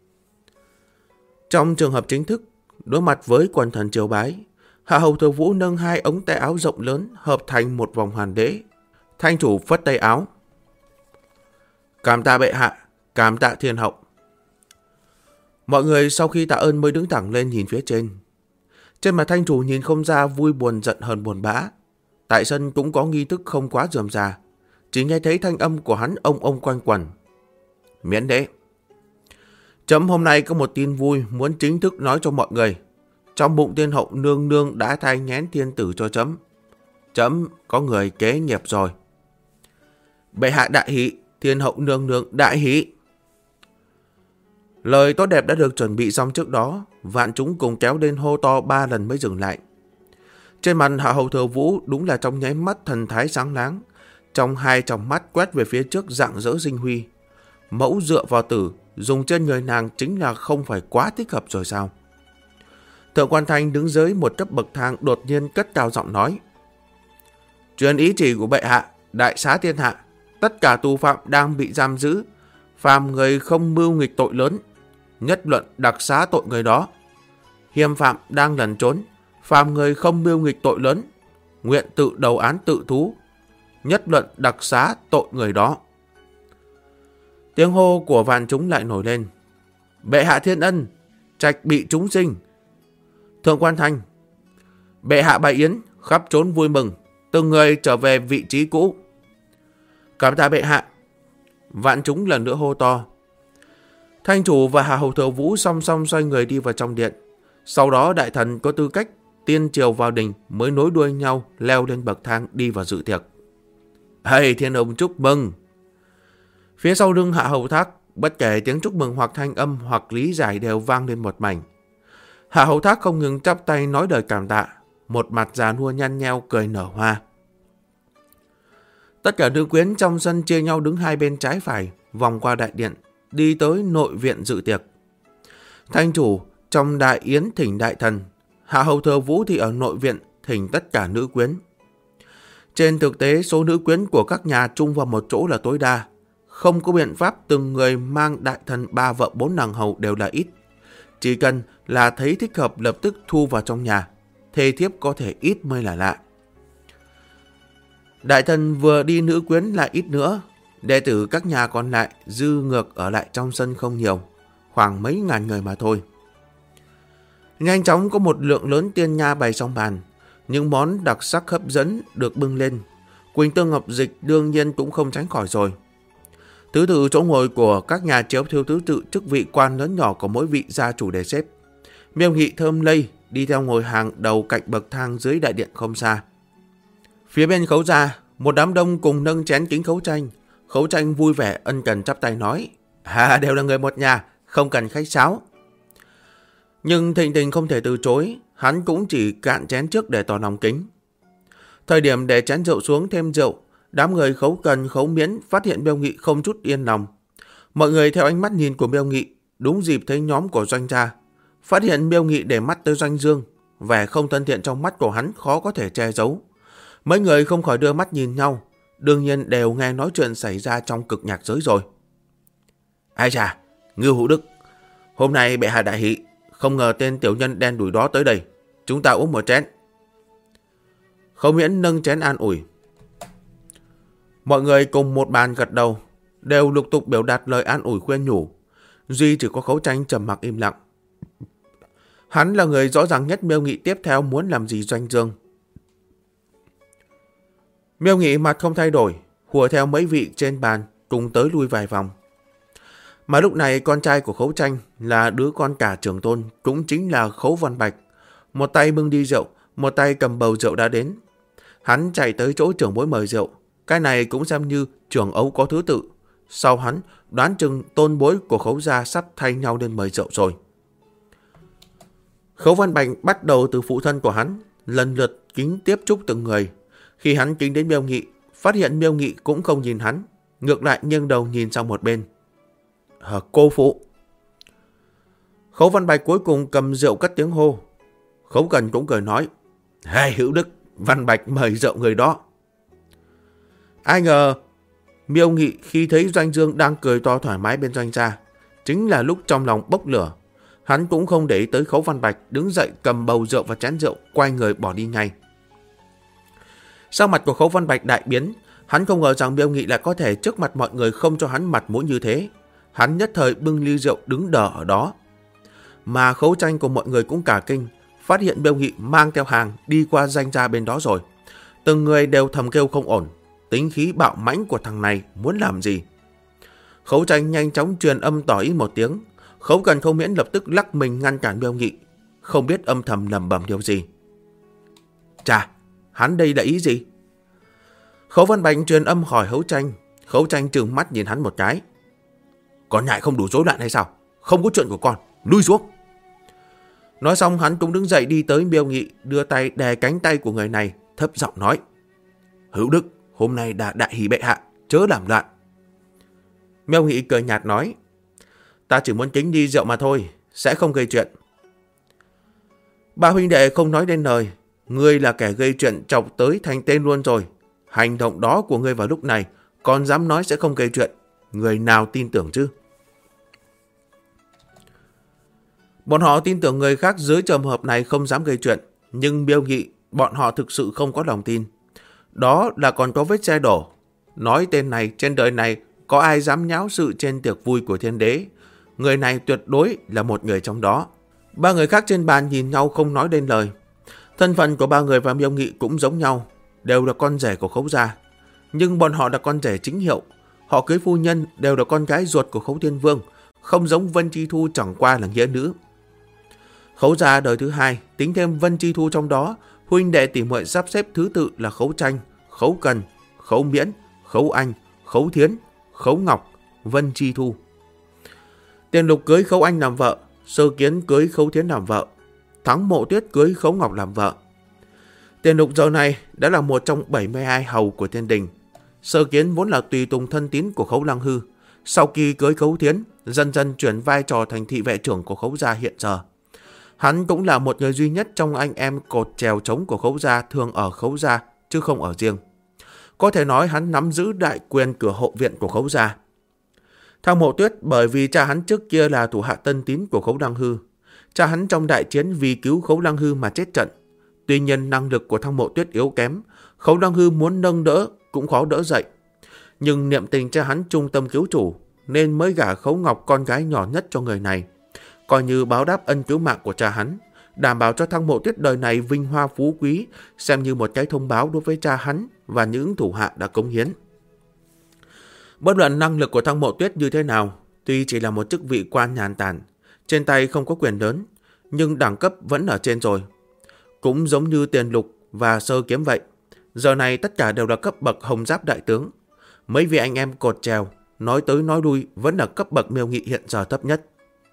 Trong trường hợp chính thức, đối mặt với quần thần triều bái, Hạ Hầu Thừa Vũ nâng 2 ống tay áo rộng lớn hợp thành một vòng hoàn đế. Thanh Chủ phất tay áo: cảm tạ bệ hạ, cảm tạ thiên hậu. Mọi người sau khi tạ ơn mới đứng thẳng lên nhìn phía trên. Trên mặt Thanh Chủ nhìn không ra vui buồn giận hờn buồn bã. Tại sân cũng có nghi thức không quá rườm rà, chỉ nghe thấy thanh âm của hắn ông quanh quẩn: miễn đế. Chấm hôm nay có một tin vui muốn chính thức nói cho mọi người. Trong bụng thiên hậu nương nương đã thai nghén thiên tử cho chấm. Chấm có người kế nghiệp rồi. Bệ hạ đại hỷ, thiên hậu nương nương đại hỷ. Lời tốt đẹp đã được chuẩn bị xong trước đó, vạn chúng cùng kéo lên hô to 3 lần mới dừng lại. Trên mặt Hạ Hầu Thừa Vũ đúng là trong nháy mắt thần thái sáng láng, trong 2 tròng mắt quét về phía trước rạng rỡ sinh huy. Mẫu dựa vào tử, dùng trên người nàng chính là không phải quá thích hợp rồi sao? Thượng quan Thanh đứng dưới một cấp bậc thang đột nhiên cất cao giọng nói: truyền ý chỉ của bệ hạ, đại xá thiên hạ, tất cả tù phạm đang bị giam giữ, phàm người không mưu nghịch tội lớn, nhất luận đặc xá tội người đó. Hiềm phạm đang lẩn trốn, phàm người không mưu nghịch tội lớn, nguyện tự đầu án tự thú, nhất luận đặc xá tội người đó. Tiếng hô của vạn chúng lại nổi lên: bệ hạ thiên ân, trạch bị chúng sinh. Thượng quan Thanh: bệ hạ bày yến, khắp trốn vui mừng, từng người trở về vị trí cũ. Cảm tạ bệ hạ. Vạn chúng lần nữa hô to. Thanh Chủ và Hạ Hầu Thừa Vũ song song xoay người đi vào trong điện. Sau đó đại thần có tư cách tiên triều vào đình mới nối đuôi nhau leo lên bậc thang đi vào dự tiệc. Hay thiên ông chúc mừng. Phía sau lưng Hạ Hầu Thác, bất kể tiếng chúc mừng hoặc thanh âm hoặc lý giải đều vang lên một mảnh. Hạ Hầu Thác không ngừng chắp tay nói lời cảm tạ, một mặt già nua nhăn nheo cười nở hoa. Tất cả nữ quyến trong sân chia nhau đứng 2 bên trái phải, vòng qua đại điện, đi tới nội viện dự tiệc. Thanh Chủ trong đại yến thỉnh đại thần, Hạ Hầu Thừa Vũ thì ở nội viện thỉnh tất cả nữ quyến. Trên thực tế, số nữ quyến của các nhà chung vào một chỗ là tối đa. Không có biện pháp từng người mang đại thần 3 vợ 4 nàng hầu đều là ít. Chỉ cần là thấy thích hợp lập tức thu vào trong nhà, thê thiếp có thể ít mới là lạ. Đại thần vừa đi nữ quyến lại ít nữa, đệ tử các nhà còn lại dư ngược ở lại trong sân không nhiều, khoảng mấy ngàn người mà thôi. Nhanh chóng có một lượng lớn tiên nha bày xong bàn, những món đặc sắc hấp dẫn được bưng lên. Quỳnh Tương Ngọc Dịch đương nhiên cũng không tránh khỏi rồi. Thứ tự chỗ ngồi của các nhà chiếu theo thứ tự chức vị quan lớn nhỏ của mỗi vị gia chủ để xếp. Miêu Nghị thơm lây đi theo ngồi hàng đầu cạnh bậc thang dưới đại điện không xa. Phía bên Khấu gia, một đám đông cùng nâng chén kính Khấu Tranh. Khấu Tranh vui vẻ ân cần chắp tay nói: đều là người một nhà, không cần khách sáo. Nhưng Thịnh Tình không thể từ chối, hắn cũng chỉ cạn chén trước để tỏ lòng kính. Thời điểm để chén rượu xuống thêm rượu, đám người Khấu Cần, Khấu Miễn phát hiện Miêu Nghị không chút yên lòng. Mọi người theo ánh mắt nhìn của Miêu Nghị, đúng dịp thấy nhóm của Doanh gia, phát hiện Miêu Nghị để mắt tới Doanh Dương, vẻ không thân thiện trong mắt của hắn khó có thể che giấu. Mấy người không khỏi đưa mắt nhìn nhau, đương nhiên đều nghe nói chuyện xảy ra trong cực nhạc giới rồi. Ai chà, Ngưu Hữu Đức, hôm nay bệ hạ đại hỷ, không ngờ tên tiểu nhân đen đủi đó tới đây, chúng ta uống một chén. Khấu Miễn nâng chén an ủi. Mọi người cùng một bàn gật đầu, đều lục tục biểu đạt lời an ủi khuyên nhủ. Duy chỉ có Khấu Tranh trầm mặc im lặng. Hắn là người rõ ràng nhất Miêu Nghị tiếp theo muốn làm gì Doanh Dương. Miêu Nghị mặt không thay đổi, hùa theo mấy vị trên bàn cùng tới lui vài vòng. Mà lúc này con trai của Khấu Tranh là đứa con cả trưởng tôn, cũng chính là Khấu Văn Bạch. Một tay bưng đi rượu, một tay cầm bầu rượu đã đến. Hắn chạy tới chỗ trưởng bối mời rượu. Cái này cũng xem như trưởng ấu có thứ tự. Sau hắn, đoán chừng tôn bối của Khấu gia sắp thay nhau lên mời rượu rồi. Khấu Văn Bạch bắt đầu từ phụ thân của hắn, lần lượt kính tiếp chúc từng người. Khi hắn kính đến Miêu Nghị, phát hiện Miêu Nghị cũng không nhìn hắn, ngược lại nghiêng đầu nhìn sang một bên. Cô phụ. Khấu Văn Bạch cuối cùng cầm rượu cất tiếng hô. Khấu Cần cũng cười nói, Hey Hữu Đức, Văn Bạch mời rượu người đó. Ai ngờ Miêu Nghị khi thấy Doanh Dương đang cười to thoải mái bên Doanh gia, chính là lúc trong lòng bốc lửa. Hắn cũng không để ý tới Khấu Văn Bạch, đứng dậy cầm bầu rượu và chén rượu, quay người bỏ đi ngay. Sau mặt của Khấu Văn Bạch đại biến, hắn không ngờ rằng Miêu Nghị lại có thể trước mặt mọi người không cho hắn mặt mũi như thế. Hắn nhất thời bưng ly rượu đứng đờ ở đó. Mà Khấu Tranh của mọi người cũng cả kinh, phát hiện Miêu Nghị mang theo hàng đi qua Doanh gia bên đó rồi. Từng người đều thầm kêu không ổn, tính khí bạo mãnh của thằng này muốn làm gì. Khấu Tranh nhanh chóng truyền âm tỏ ý một tiếng. Khấu Cần không miễn lập tức lắc mình ngăn cản Miêu Nghị, không biết âm thầm lẩm bẩm điều gì. Chà, hắn đây là ý gì? Khấu Văn Bạch truyền âm hỏi Khấu Tranh. Khấu Tranh trừng mắt nhìn hắn một cái. Con nhại không đủ rối loạn hay sao? Không có chuyện của con, lui xuống. Nói xong hắn cũng đứng dậy đi tới Miêu Nghị, đưa tay đè cánh tay của người này, thấp giọng nói. Hữu Đức, hôm nay đã đại hỷ bệ hạ, chớ làm loạn. Miêu Nghị cười nhạt nói. Ta chỉ muốn kính đi rượu mà thôi, sẽ không gây chuyện. Ba huynh đệ không nói đến lời. Ngươi là kẻ gây chuyện chọc tới thành tên luôn rồi. Hành động đó của ngươi vào lúc này còn dám nói sẽ không gây chuyện. Người nào tin tưởng chứ? Bọn họ tin tưởng người khác dưới trường hợp này không dám gây chuyện. Nhưng Miêu Nghị bọn họ thực sự không có lòng tin. Đó là còn có vết xe đổ. Nói tên này trên đời này có ai dám nháo sự trên tiệc vui của thiên đế. Người này tuyệt đối là một người trong đó. Ba người khác trên bàn nhìn nhau không nói đến lời. Thân phận của ba người và Miêu Nghị cũng giống nhau, đều là con rể của Khấu gia. Nhưng bọn họ là con rể chính hiệu. Họ cưới phu nhân đều là con gái ruột của Khấu Thiên Vương, không giống Vân Chi Thu chẳng qua là nghĩa nữ. Khấu gia đời thứ hai, tính thêm Vân Chi Thu trong đó, huynh đệ tỷ muội sắp xếp thứ tự là Khấu Tranh, Khấu Cần, Khấu Miễn, Khấu Anh, Khấu Thiến, Khấu Ngọc, Vân Chi Thu. Tiền Lục cưới Khấu Anh làm vợ, Sơ Kiến cưới Khấu Thiến làm vợ, Thắng Mộ Tuyết cưới Khấu Ngọc làm vợ. Tiền Lục giờ này đã là một trong 72 hầu của thiên đình. Sơ Kiến vốn là tùy tùng thân tín của Khấu Lăng Hư, sau khi cưới Khấu Thiến, dần dần chuyển vai trò thành thị vệ trưởng của Khấu gia hiện giờ. Hắn cũng là một người duy nhất trong anh em cột chèo trống của Khấu gia thường ở Khấu gia, chứ không ở riêng. Có thể nói hắn nắm giữ đại quyền cửa hộ viện của Khấu gia. Thang Mộ Tuyết bởi vì cha hắn trước kia là thủ hạ tân tín của Khấu Lăng Hư. Cha hắn trong đại chiến vì cứu Khấu Lăng Hư mà chết trận. Tuy nhiên năng lực của Thang Mộ Tuyết yếu kém, Khấu Lăng Hư muốn nâng đỡ cũng khó đỡ dậy. Nhưng niệm tình cha hắn trung tâm cứu chủ, nên mới gả Khấu Ngọc con gái nhỏ nhất cho người này, coi như báo đáp ân cứu mạng của cha hắn, đảm bảo cho Thang Mộ Tuyết đời này vinh hoa phú quý, xem như một cái thông báo đối với cha hắn và những thủ hạ đã cống hiến. Bất luận năng lực của Thang Mộ Tuyết như thế nào, tuy chỉ là một chức vị quan nhàn tản, trên tay không có quyền lớn, nhưng đẳng cấp vẫn ở trên rồi. Cũng giống như Tiền Lục và Sơ Kiếm vậy, giờ này tất cả đều là cấp bậc hồng giáp đại tướng. Mấy vị anh em cột chèo, nói tới nói lui vẫn là cấp bậc Miêu Nghị hiện giờ thấp nhất.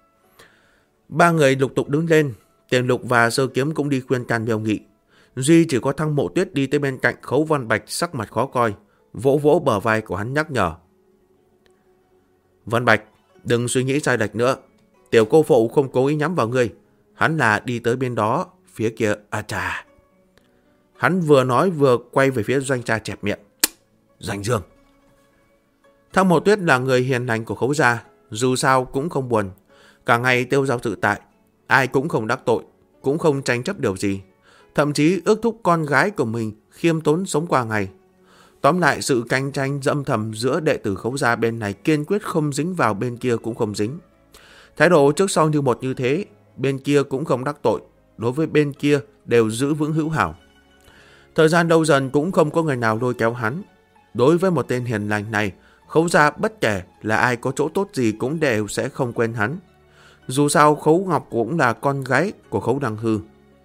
Ba người lục tục đứng lên, Tiền Lục và Sơ Kiếm cũng đi khuyên can Miêu Nghị. Duy chỉ có Thang Mộ Tuyết đi tới bên cạnh Khấu Văn Bạch sắc mặt khó coi, vỗ vỗ bờ vai của hắn nhắc nhở. Văn Bạch, đừng suy nghĩ sai lệch nữa. Tiểu cô phụ không cố ý nhắm vào ngươi. Hắn là đi tới bên đó, phía kia, chà. Hắn vừa nói vừa quay về phía Doanh gia chẹp miệng. Doanh Dương. Thang Mộ Tuyết là người hiền lành của Khấu gia, dù sao cũng không buồn. Cả ngày tiêu dao tự tại, ai cũng không đắc tội, cũng không tranh chấp điều gì. Thậm chí ước thúc con gái của mình khiêm tốn sống qua ngày. Tóm lại, sự cạnh tranh âm thầm giữa đệ tử Khấu gia bên này kiên quyết không dính vào, bên kia cũng không dính. Thái độ trước sau như một như thế, bên kia cũng không đắc tội, đối với bên kia đều giữ vững hữu hảo. Thời gian lâu dần cũng không có người nào lôi kéo hắn. Đối với một tên hiền lành này, Khấu gia bất kể là ai có chỗ tốt gì cũng đều sẽ không quên hắn. Dù sao Khấu Ngọc cũng là con gái của Khấu Đăng Hư.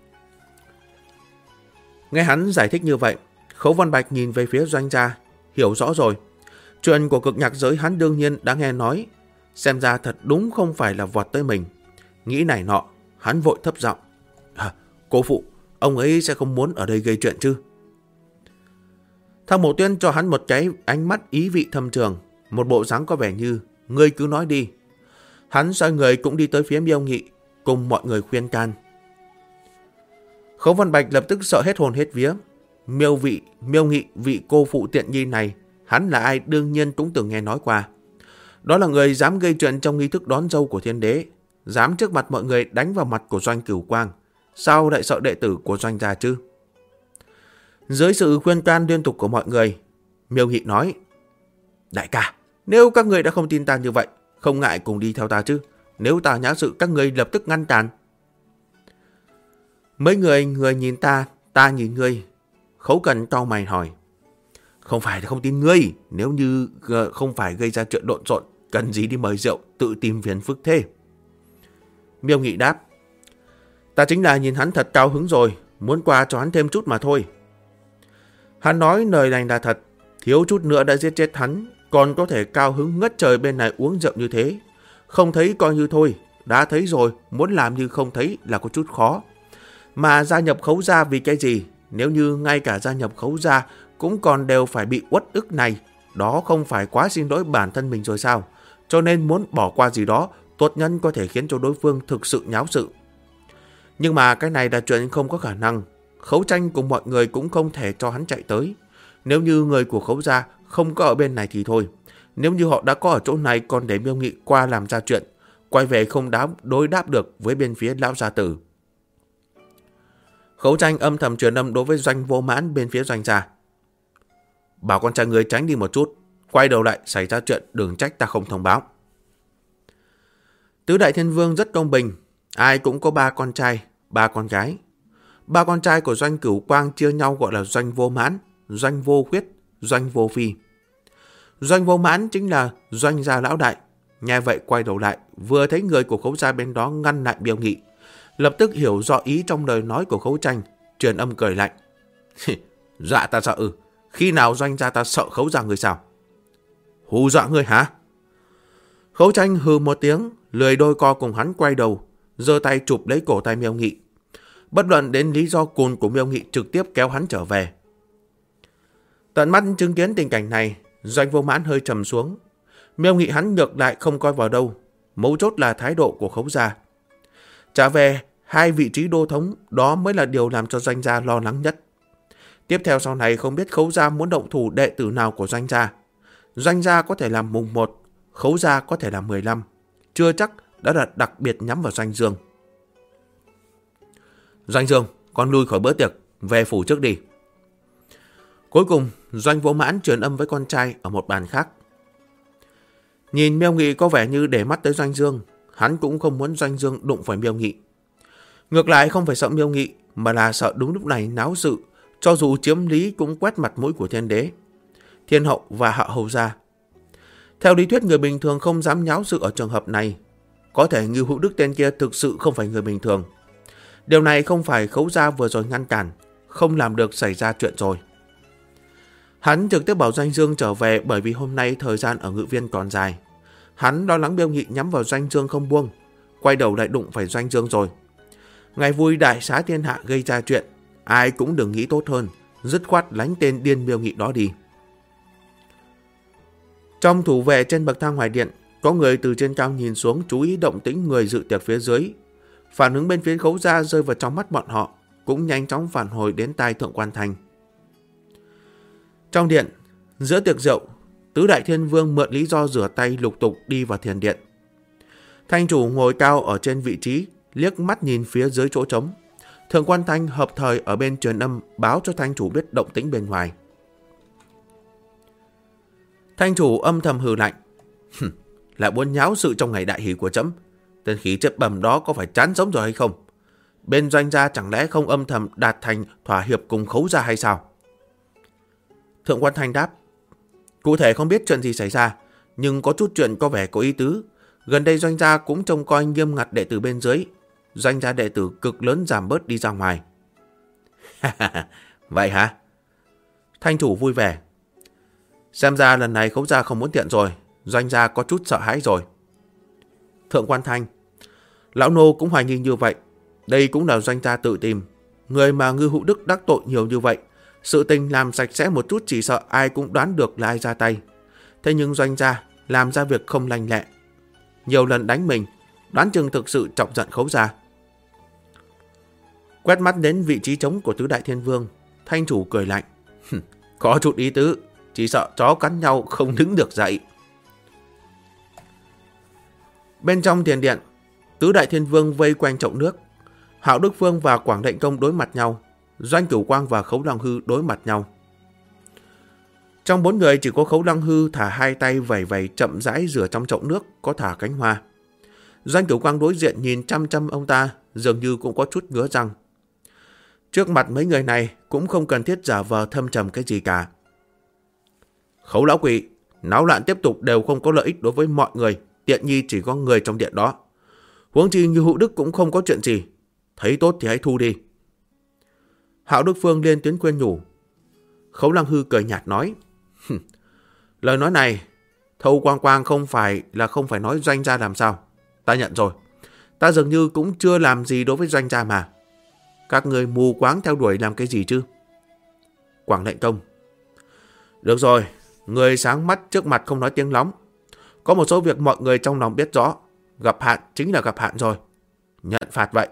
Nghe hắn giải thích như vậy, Khấu Văn Bạch nhìn về phía Doanh gia, hiểu rõ rồi. Chuyện của cực nhạc giới hắn đương nhiên đã nghe nói, xem ra thật đúng không phải là vọt tới mình. Nghĩ này nọ, hắn vội thấp giọng. Cô phụ, ông ấy sẽ không muốn ở đây gây chuyện chứ? Thang Mộ Tuyên cho hắn một cái ánh mắt ý vị thâm trường, một bộ dáng có vẻ như, ngươi cứ nói đi. Hắn xoay người cũng đi tới phía Miêu Nghị, cùng mọi người khuyên can. Khấu Văn Bạch lập tức sợ hết hồn hết vía. Miêu Nghị, vị cô phụ tiện nhi này, hắn là ai đương nhiên cũng từng nghe nói qua. Đó là người dám gây chuyện trong nghi thức đón dâu của Thiên Đế, dám trước mặt mọi người đánh vào mặt của Doanh Cửu Quang. Sao lại sợ đệ tử của Doanh gia chứ? Dưới sự khuyên can liên tục của mọi người, Miêu Nghị nói: đại ca, nếu các người đã không tin ta như vậy, không ngại cùng đi theo ta chứ? Nếu ta nháo sự, các người lập tức ngăn cản. Mấy người nhìn ta, ta nhìn ngươi. Khấu Cần cau mày hỏi: không phải là không tin ngươi, nếu như không phải gây ra chuyện lộn xộn, cần gì đi mời rượu, tự tìm phiền phức thế? Miêu Nghị đáp: ta chính là nhìn hắn thật cao hứng rồi, muốn qua cho hắn thêm chút mà thôi. Hắn nói lời này là thật, thiếu chút nữa đã giết chết hắn, còn có thể cao hứng ngất trời bên này uống rượu như thế. Không thấy coi như thôi, đã thấy rồi, muốn làm như không thấy là có chút khó. Mà gia nhập Khấu gia vì cái gì? Nếu như ngay cả gia nhập Khấu gia cũng còn đều phải bị uất ức này, đó không phải quá xin lỗi bản thân mình rồi sao? Cho nên muốn bỏ qua gì đó, tốt nhân có thể khiến cho đối phương thực sự nháo sự. Nhưng mà cái này là chuyện không có khả năng. Khấu Tranh cùng mọi người cũng không thể cho hắn chạy tới. Nếu như người của Khấu gia không có ở bên này thì thôi. Nếu như họ đã có ở chỗ này còn để Miêu Nghị qua làm ra chuyện, quay về không đối đáp được với bên phía lão gia tử. Khấu Tranh âm thầm truyền âm đối với Doanh Vô Mãn bên phía Doanh gia: bảo con trai người tránh đi một chút, quay đầu lại xảy ra chuyện đừng trách ta không thông báo. Tứ Đại Thiên Vương rất công bình, ai cũng có 3 con trai, 3 con gái. 3 con trai của Doanh Cửu Quang chia nhau gọi là Doanh Vô Mãn, Doanh Vô Khuyết, Doanh Vô Phi. Doanh Vô Mãn chính là Doanh gia lão đại. Nghe vậy quay đầu lại, vừa thấy người của Khấu gia bên đó ngăn lại Miêu Nghị, lập tức hiểu rõ ý trong lời nói của Khấu Tranh, truyền âm cười lạnh: dọa ta sợ ư? Khi nào Doanh gia ta sợ Khấu gia người sao? Hù dọa người hả? Khấu Tranh hừ một tiếng, lười đôi co cùng hắn quay đầu, giơ tay chụp lấy cổ tay Miêu Nghị. Bất luận đến lý do cùn của Miêu Nghị trực tiếp kéo hắn trở về. Tận mắt chứng kiến tình cảnh này, Doanh Vô Mãn hơi trầm xuống. Miêu Nghị hắn ngược lại không coi vào đâu, mấu chốt là thái độ của Khấu gia. Trả về 2 vị trí đô thống, đó mới là điều làm cho Doanh gia lo lắng nhất. Tiếp theo sau này không biết Khấu gia muốn động thủ đệ tử nào của Doanh gia. Doanh gia có thể làm mùng 1, Khấu gia có thể làm 15, chưa chắc đã là đặc biệt nhắm vào Doanh Dương. Doanh Dương, con lui khỏi bữa tiệc, về phủ trước đi. Cuối cùng, Doanh Vô Mãn truyền âm với con trai ở một bàn khác. Nhìn Miêu Nghị có vẻ như để mắt tới Doanh Dương, hắn cũng không muốn Doanh Dương đụng phải Miêu Nghị. Ngược lại không phải sợ Miêu Nghị, mà là sợ đúng lúc này náo sự, cho dù chiếm lý cũng quét mặt mũi của Thiên Đế, Thiên Hậu và Hạ Hầu gia. Theo lý thuyết người bình thường không dám nháo sự ở trường hợp này. Có thể Ngưu Hữu Đức tên kia thực sự không phải người bình thường. Điều này không phải Khấu gia vừa rồi ngăn cản, không làm được xảy ra chuyện rồi. Hắn trực tiếp bảo Doanh Dương trở về bởi vì hôm nay thời gian ở Ngự Viên còn dài. Hắn lo lắng Miêu Nghị nhắm vào Doanh Dương không buông, quay đầu lại đụng phải Doanh Dương rồi. Ngày vui đại xá thiên hạ gây ra chuyện, ai cũng đừng nghĩ tốt hơn, dứt khoát lánh tên điên Miêu Nghị đó đi. Trong thủ vệ trên bậc thang ngoài điện, có người từ trên cao nhìn xuống chú ý động tĩnh người dự tiệc phía dưới. Phản ứng bên phía Khấu gia rơi vào trong mắt bọn họ, cũng nhanh chóng phản hồi đến tai Thượng Quan Thành. Trong điện, giữa tiệc rượu, Tứ Đại Thiên Vương mượn lý do rửa tay lục tục đi vào thiền điện. Thanh chủ ngồi cao ở trên vị trí, liếc mắt nhìn phía dưới chỗ trống. Thượng Quan Thanh hợp thời ở bên truyền âm báo cho thanh chủ biết động tĩnh bên ngoài. Thanh chủ âm thầm hừ lạnh. Lại muốn nháo sự trong ngày đại hỷ của trẫm. Tên khí chất bầm đó có phải chán sống rồi hay không? Bên Doanh gia chẳng lẽ không âm thầm đạt thành thỏa hiệp cùng Khấu gia hay sao? Thượng quan Thanh đáp. Cụ thể không biết chuyện gì xảy ra, nhưng có chút chuyện có vẻ có ý tứ. Gần đây Doanh gia cũng trông coi nghiêm ngặt đệ tử bên dưới. Doanh gia đệ tử cực lớn giảm bớt đi ra ngoài. Vậy hả? Thanh chủ vui vẻ. Xem ra lần này Khấu gia không muốn tiện rồi. Doanh gia có chút sợ hãi rồi. Thượng quan Thanh. Lão nô cũng hoài nghi như vậy. Đây cũng là Doanh gia tự tìm. Người mà Ngư Hữu Đức đắc tội nhiều như vậy, sự tình làm sạch sẽ một chút chỉ sợ ai cũng đoán được là ai ra tay. Thế nhưng Doanh gia làm ra việc không lành lẹ, nhiều lần đánh mình, đoán chừng thực sự chọc giận Khấu gia. Quét mắt đến vị trí trống của tứ đại thiên vương, Thanh chủ cười lạnh. Có chút ý tứ, chỉ sợ chó cắn nhau không đứng được dậy. Bên trong thiền điện, tứ đại thiên vương vây quanh chậu nước. Hạo Đức Vương và Quảng Lệnh Công đối mặt nhau, Doanh Cửu Quang và Khấu Lăng Hư đối mặt nhau. Trong 4 người chỉ có Khấu Lăng Hư thả hai tay vẩy vẩy chậm rãi rửa trong chậu nước có thả cánh hoa. Doanh Cửu Quang đối diện nhìn chăm chăm ông ta, dường như cũng có chút ngứa răng. Trước mặt mấy người này cũng không cần thiết giả vờ thâm trầm cái gì cả. Khấu lão quỷ, náo loạn tiếp tục đều không có lợi ích đối với mọi người, tiện nhi chỉ có người trong điện đó. Huống chi như Hữu Đức cũng không có chuyện gì, thấy tốt thì hãy thu đi. Hạo Đức Phương lên tiếng khuyên nhủ. Khấu Lăng Hư cười nhạt nói. Lời nói này, Thâu Quang Quang không phải nói Doanh gia làm sao. Ta nhận rồi. Ta dường như cũng chưa làm gì đối với Doanh gia mà. Các người mù quáng theo đuổi làm cái gì chứ? Quảng Lệnh Công. Được rồi, người sáng mắt trước mặt không nói tiếng lóng. Có một số việc mọi người trong lòng biết rõ. Gặp hạn chính là gặp hạn rồi. Nhận phạt vậy.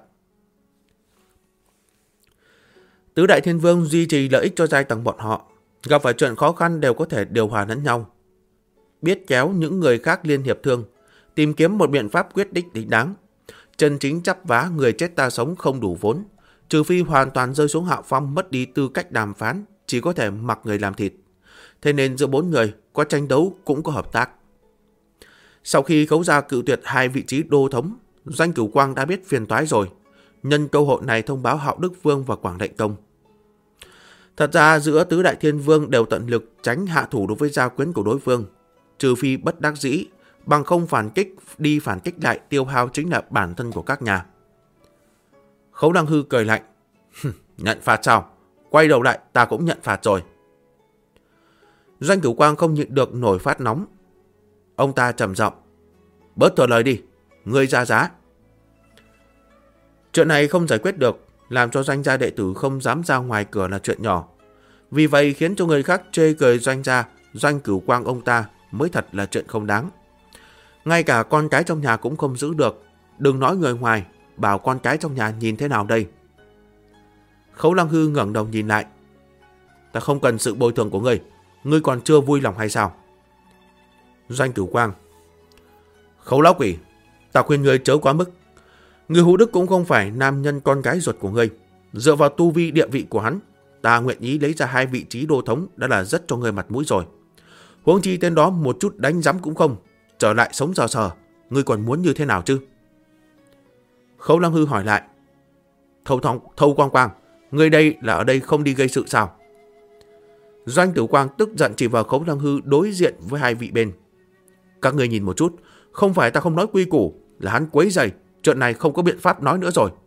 Tứ đại thiên vương duy trì lợi ích cho giai tầng bọn họ. Gặp phải chuyện khó khăn đều có thể điều hòa lẫn nhau. Biết kéo những người khác liên hiệp thương, tìm kiếm một biện pháp quyết định đỉnh đáng. Chân chính chắp vá người chết ta sống không đủ vốn. Trừ phi hoàn toàn rơi xuống hạ phong, mất đi tư cách đàm phán, chỉ có thể mặc người làm thịt. Thế nên giữa 4 người có tranh đấu cũng có hợp tác. Sau khi Khấu gia cự tuyệt 2 vị trí đô thống, Doanh Cửu Quang đã biết phiền toái rồi. Nhân cơ hội này thông báo Hạo Đức Vương và Quảng Lệnh Công. Thật ra giữa tứ đại thiên vương đều tận lực tránh hạ thủ đối với gia quyến của đối phương. Trừ phi bất đắc dĩ, bằng không phản kích lại tiêu hao chính là bản thân của các nhà. Khấu Lăng Hư cười lạnh. Nhận phạt sao? Quay đầu lại ta cũng nhận phạt rồi. Doanh Cửu Quang không nhịn được nổi phát nóng. Ông ta trầm giọng. Bớt thừa lời đi, ngươi ra giá. Chuyện này không giải quyết được, làm cho Doanh gia đệ tử không dám ra ngoài cửa là chuyện nhỏ. Vì vậy khiến cho người khác chê cười Doanh gia, Doanh Cửu Quang ông ta mới thật là chuyện không đáng. Ngay cả con cái trong nhà cũng không giữ được. Đừng nói người ngoài, bảo con cái trong nhà nhìn thế nào đây. Khấu Lăng Hư ngẩng đầu nhìn lại. Ta không cần sự bồi thường của ngươi, ngươi còn chưa vui lòng hay sao? Doanh Cửu Quang. Khấu lão quỷ, ta khuyên ngươi chớ quá mức. Người Hữu Đức cũng không phải nam nhân con gái ruột của ngươi. Dựa vào tu vi địa vị của hắn, ta nguyện ý lấy ra 2 vị trí đô thống đã là rất cho ngươi mặt mũi rồi. Huống chi tên đó một chút đánh giấm cũng không, trở lại sống sờ sờ, ngươi còn muốn như thế nào chứ? Khấu Lăng Hư hỏi lại. Thâu Quang Quang, ngươi đây là ở đây không đi gây sự sao? Doanh Tử Quang tức giận chỉ vào Khấu Lăng Hư đối diện với 2 vị bên. Các ngươi nhìn một chút, không phải ta không nói quy củ, là hắn quấy rầy, chuyện này không có biện pháp nói nữa rồi.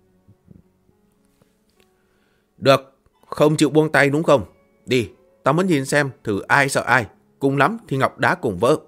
Được, không chịu buông tay đúng không? Đi, ta muốn nhìn xem thử ai sợ ai, cùng lắm thì ngọc đá cùng vỡ.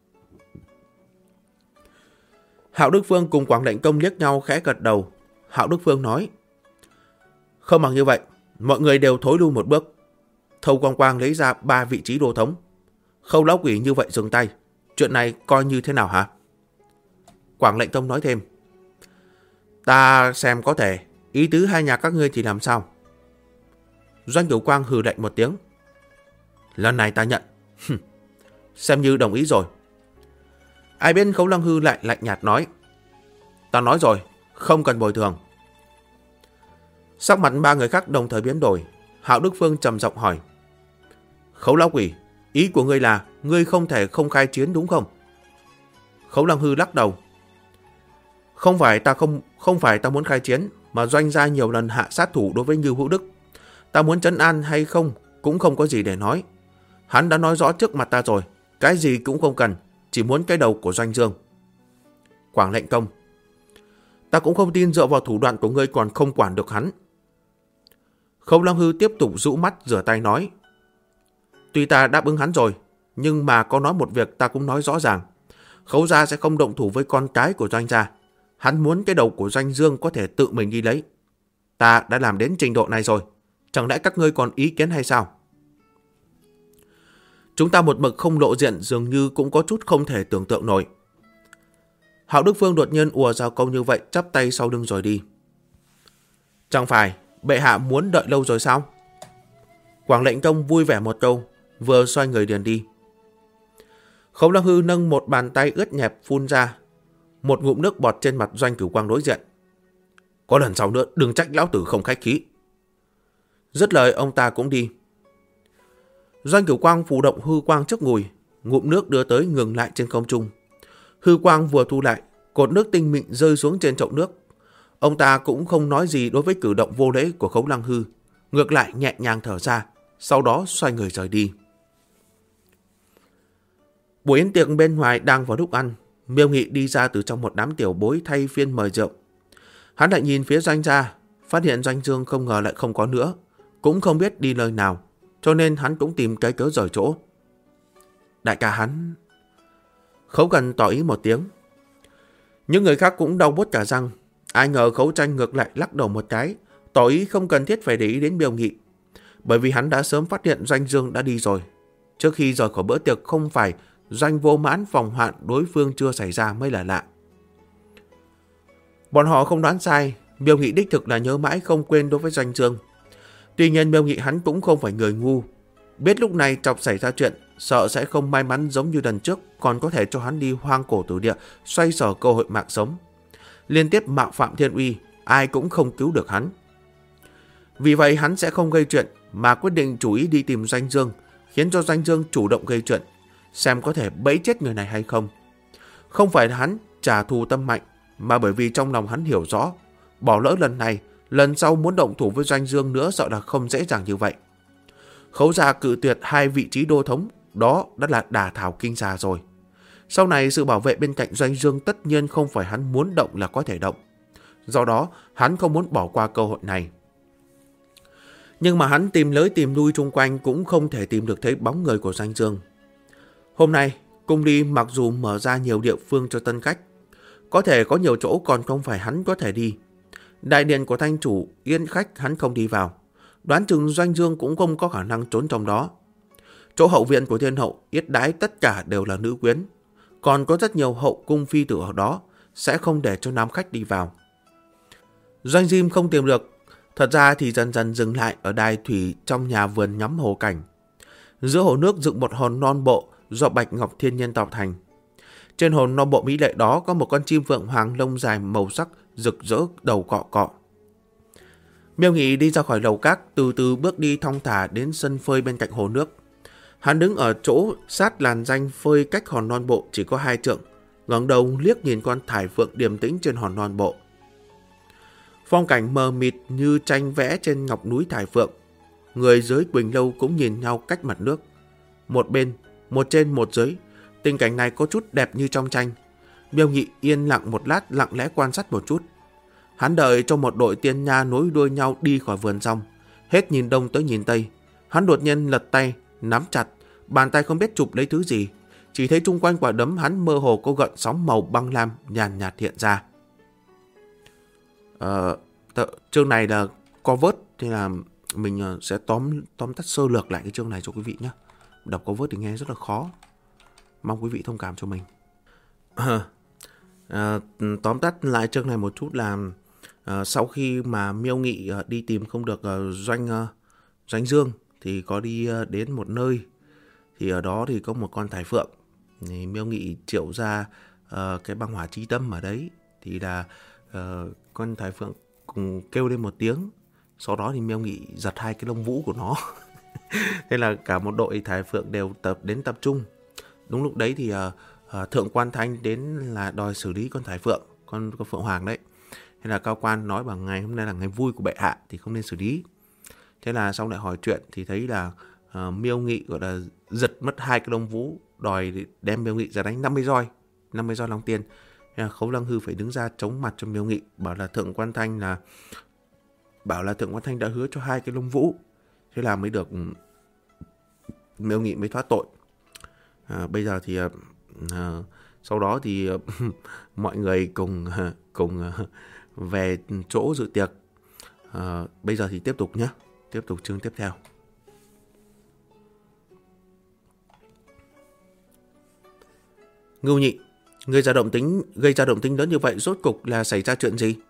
Hạo Đức Phương cùng Quảng Lệnh Công liếc nhau khẽ gật đầu. Hạo Đức Phương nói. Không bằng như vậy, mọi người đều thối lui một bước. Thâu Quang Quang lấy ra 3 vị trí đô thống. Khâu lão quỷ như vậy dừng tay. Chuyện này coi như thế nào hả? Quảng Lệnh Công nói thêm. Ta xem có thể. Ý tứ hai nhà các ngươi thì làm sao? Doanh Cửu Quang hừ lạnh một tiếng. Lần này ta nhận. Xem như đồng ý rồi. Ai bên Khấu Lăng Hư lại lạnh nhạt nói. Ta nói rồi, không cần bồi thường. Sắc mặt 3 người khác đồng thời biến đổi. Hạo Đức Phương trầm giọng hỏi. Khấu lão quỷ, Ý của ngươi là ngươi không thể không khai chiến đúng không? Khấu Lăng Hư lắc đầu. Không phải ta muốn khai chiến, mà Doanh gia nhiều lần hạ sát thủ đối với Ngưu Hữu Đức. Ta muốn trấn an hay không cũng không có gì để nói. Hắn đã nói rõ trước mặt ta rồi, cái gì cũng không cần, chỉ muốn cái đầu của Doanh Dương. Quảng Lệnh Công. Ta cũng không tin dựa vào thủ đoạn của ngươi còn không quản được hắn. Khấu Lăng Hư tiếp tục rũ mắt rửa tay nói. Tuy ta đáp ứng hắn rồi, nhưng mà có nói một việc ta cũng nói rõ ràng. Khấu gia sẽ không động thủ với con cái của Doanh gia. Hắn muốn cái đầu của Doanh Dương có thể tự mình đi lấy. Ta đã làm đến trình độ này rồi, chẳng lẽ các ngươi còn ý kiến hay sao? Chúng ta một mực không lộ diện dường như cũng có chút không thể tưởng tượng nổi. Hạo Đức Phương đột nhiên ùa ra câu như vậy, chắp tay sau lưng rồi đi. Chẳng phải bệ hạ muốn đợi lâu rồi sao? Quảng Lệnh Công vui vẻ một câu, vừa xoay người liền đi. Khấu Lăng Hư nâng một bàn tay ướt nhẹp phun ra, một ngụm nước bọt trên mặt Doanh Cửu Quang đối diện. Có lần sau nữa đừng trách lão tử không khách khí. Dứt lời ông ta cũng đi. Doanh Cửu Quang phủ động hư quang trước ngùi, ngụm nước đưa tới ngừng lại trên không trung. Hư quang vừa thu lại, cột nước tinh mịn rơi xuống trên chậu nước. Ông ta cũng không nói gì đối với cử động vô lễ của Khấu Lăng Hư, ngược lại nhẹ nhàng thở ra, sau đó xoay người rời đi. Buổi yến tiệc bên ngoài đang vào lúc ăn, Miêu Nghị đi ra từ trong một đám tiểu bối thay phiên mời rượu. Hắn lại nhìn phía Doanh gia, phát hiện Doanh Dương không ngờ lại không có nữa, cũng không biết đi nơi nào, cho nên hắn cũng tìm cái cớ rời chỗ. Đại ca hắn... Khấu Cần tỏ ý một tiếng. Những người khác cũng đau buốt cả răng. Ai ngờ Khấu Tranh ngược lại lắc đầu một cái, tỏ ý không cần thiết phải để ý đến Miêu Nghị, bởi vì hắn đã sớm phát hiện Doanh Dương đã đi rồi. Trước khi rời khỏi bữa tiệc không phải Doanh vô mãn phòng hoạn đối phương chưa xảy ra mới là lạ. Bọn họ không đoán sai, Miêu Nghị đích thực là nhớ mãi không quên đối với Doanh Dương. Tuy nhiên Miêu Nghị hắn cũng không phải người ngu, biết lúc này chọc xảy ra chuyện, sợ sẽ không may mắn giống như lần trước, còn có thể cho hắn đi hoang cổ tử địa, xoay sở cơ hội mạng sống. Liên tiếp mạo phạm thiên uy, ai cũng không cứu được hắn. Vì vậy hắn sẽ không gây chuyện, mà quyết định chủ ý đi tìm Doanh Dương, khiến cho Doanh Dương chủ động gây chuyện, xem có thể bẫy chết người này hay không. Không phải là hắn trả thù tâm mạnh, mà bởi vì trong lòng hắn hiểu rõ, bỏ lỡ lần này, lần sau muốn động thủ với Doanh Dương nữa sợ là không dễ dàng như vậy. Khấu gia cự tuyệt 2 vị trí đô thống, đó đã là đả thảo kinh xà rồi. Sau này sự bảo vệ bên cạnh Doanh Dương tất nhiên không phải hắn muốn động là có thể động. Do đó hắn không muốn bỏ qua cơ hội này. Nhưng mà hắn tìm lối tìm lui chung quanh cũng không thể tìm được thấy bóng người của Doanh Dương. Hôm nay, cung đi mặc dù mở ra nhiều địa phương cho tân khách, có thể có nhiều chỗ còn không phải hắn có thể đi. Đại điện của thanh chủ yên khách hắn không đi vào, đoán chừng Doanh Dương cũng không có khả năng trốn trong đó. Chỗ hậu viện của thiên hậu yết đãi tất cả đều là nữ quyến, còn có rất nhiều hậu cung phi tử ở đó, sẽ không để cho nam khách đi vào. Doanh Diêm không tìm được, thật ra thì dần dần dừng lại ở đài thủy trong nhà vườn ngắm hồ cảnh. Giữa hồ nước dựng một hòn non bộ do bạch ngọc thiên nhiên tạo thành. Trên hòn non bộ mỹ lệ đó có một con chim phượng hoàng lông dài màu sắc rực rỡ đầu cọ cọ. Miêu Nghị đi ra khỏi lầu các, từ từ bước đi thong thả đến sân phơi bên cạnh hồ nước. Hắn đứng ở chỗ sát làn danh phơi cách hòn non bộ chỉ có 2 trượng, ngẩng đầu liếc nhìn con thải phượng điềm tĩnh trên hòn non bộ. Phong cảnh mờ mịt như tranh vẽ trên ngọc núi thải phượng. Người dưới Quỳnh Lâu cũng nhìn nhau cách mặt nước, một bên, một trên một dưới. Tình cảnh này có chút đẹp như trong tranh. Miêu Nghị yên lặng một lát, lặng lẽ quan sát một chút. Hắn đợi cho một đội tiên nha nối đuôi nhau đi khỏi vườn xong, hết nhìn đông tới nhìn tây. Hắn đột nhiên lật tay, nắm chặt, bàn tay không biết chụp lấy thứ gì. Chỉ thấy chung quanh quả đấm hắn mơ hồ có gợn sóng màu băng lam nhàn nhạt hiện ra. Chương này là cover, thì là mình sẽ tóm tắt sơ lược lại cái chương này cho quý vị nhé. Đọc cover thì nghe rất là khó, mong quý vị thông cảm cho mình. Tóm tắt lại chương này một chút là sau khi mà Miêu Nghị đi tìm không được Doanh Dương thì có đi đến một nơi, thì ở đó thì có một con thải phượng. Thì Miêu Nghị triệu ra cái băng hỏa chi tâm ở đấy, thì là con thải phượng cùng kêu lên một tiếng. Sau đó thì Miêu Nghị giật 2 cái lông vũ của nó Thế là cả một đội thải phượng đều tập trung. Đúng lúc đấy thì thượng quan Thanh đến là đòi xử lý con thải phượng, con phượng hoàng đấy. Thế là cao quan nói bằng ngày hôm nay là ngày vui của bệ hạ thì không nên xử lý. Thế là xong lại hỏi chuyện thì thấy là Miêu Nghị gọi là giật mất 2 cái lông vũ, đòi đem Miêu Nghị ra đánh 50 roi Long Tiên. Thế là Khấu Lăng Hư phải đứng ra chống mặt cho Miêu Nghị, bảo là Thượng Quan Thanh đã hứa cho 2 cái lông vũ. Thế là mới được Miêu Nghị mới thoát tội. Bây giờ thì sau đó thì mọi người cùng về chỗ dự tiệc. Bây giờ thì tiếp tục nhé. Tiếp tục chương tiếp theo. Ngưu Nhị, gây ra động tĩnh lớn như vậy rốt cục là xảy ra chuyện gì?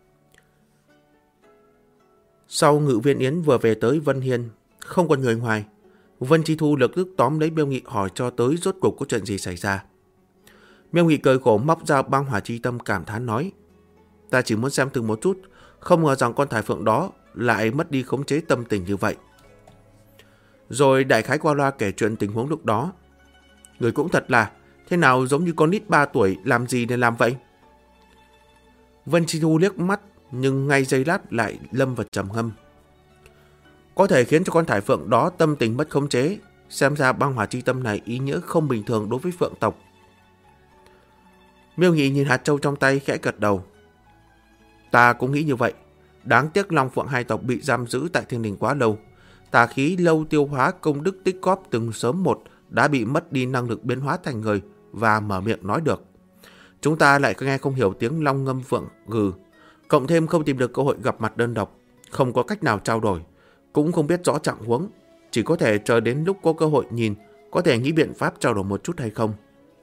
Sau Ngự Viên Yến vừa về tới Vân Hiên, không còn người ngoài, Vân Chi Thu lập tức tóm lấy Miêu Nghị hỏi cho tới rốt cục có chuyện gì xảy ra. Miêu Nghị cười khổ móc ra băng hỏa chi tâm cảm thán nói: ta chỉ muốn xem thử một chút, không ngờ rằng con thải phượng đó lại mất đi khống chế tâm tình như vậy. Rồi đại khái qua loa kể chuyện tình huống lúc đó. Người cũng thật là, thế nào giống như con nít 3 tuổi, làm gì nên làm vậy? Vân Chi Thu liếc mắt, nhưng ngay giây lát lại lâm vào trầm ngâm. Có thể khiến cho con thải phượng đó tâm tình mất khống chế, xem ra băng hỏa chi tâm này ý nghĩa không bình thường đối với phượng tộc. Miêu Nghị nhìn hạt châu trong tay khẽ gật đầu. Ta cũng nghĩ như vậy. Đáng tiếc Long Phượng hai tộc bị giam giữ tại Thiên Đình quá lâu. Tà khí lâu tiêu hóa công đức tích góp từng sớm một đã bị mất đi năng lực biến hóa thành người và mở miệng nói được. Chúng ta lại nghe không hiểu tiếng long ngâm phượng gừ, cộng thêm không tìm được cơ hội gặp mặt đơn độc, không có cách nào trao đổi, cũng không biết rõ trạng huống, chỉ có thể chờ đến lúc có cơ hội nhìn, có thể nghĩ biện pháp trao đổi một chút hay không.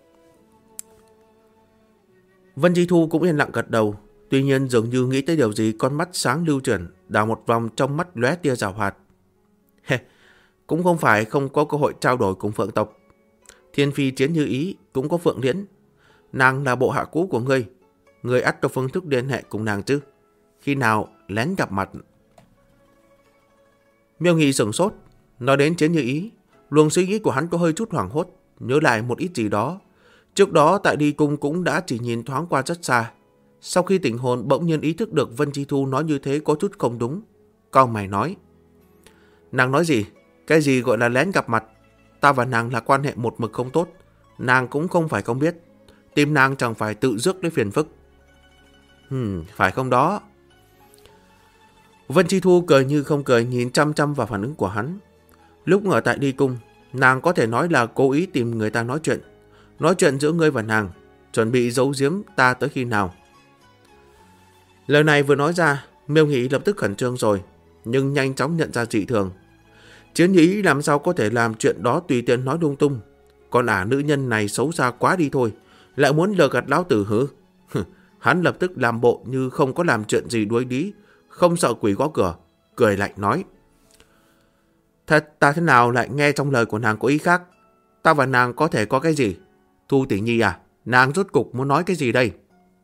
Vân Chi Thu cũng yên lặng gật đầu, tuy nhiên dường như nghĩ tới điều gì, con mắt sáng lưu chuyển, đảo một vòng trong mắt lóe tia giảo hoạt. Cũng không phải không có cơ hội trao đổi cùng phượng tộc. Thiên Phi Chiến Như Ý cũng có Phượng Liễn. Nàng là bộ hạ cũ của ngươi. Ngươi ắt có phương thức liên hệ cùng nàng chứ? Khi nào lén gặp mặt? Miêu Nghị sửng sốt. Nói đến Chiến Như Ý, luồng suy nghĩ của hắn có hơi chút hoảng hốt, nhớ lại một ít gì đó. Trước đó tại đi cung cũng đã chỉ nhìn thoáng qua rất xa. Sau khi tỉnh hồn bỗng nhiên ý thức được Vân Chi Thu nói như thế có chút không đúng. Cau mày nói: nàng nói gì? Cái gì gọi là lén gặp mặt? Ta và nàng là quan hệ một mực không tốt, nàng cũng không phải không biết. Tim nàng chẳng phải tự rước lấy phiền phức. Phải không đó? Vân Chi Thu cười như không cười, nhìn chăm chăm vào phản ứng của hắn. Lúc ở tại đi cung, nàng có thể nói là cố ý tìm người ta nói chuyện. Nói chuyện giữa ngươi và nàng, chuẩn bị giấu giếm ta tới khi nào? Lời này vừa nói ra, Miêu Nghị lập tức khẩn trương rồi, nhưng nhanh chóng nhận ra dị thường. Chiến Như Ý làm sao có thể làm chuyện đó tùy tiện nói lung tung. Còn nữ nhân này xấu xa quá đi thôi, lại muốn lừa gạt lão tử hứ. Hắn lập tức làm bộ như không có làm chuyện gì đuối lý, không sợ quỷ gõ cửa, cười lạnh nói: ta thế nào lại nghe trong lời của nàng có ý khác? Ta và nàng có thể có cái gì? Thu tỷ nhi à, nàng rốt cục muốn nói cái gì đây?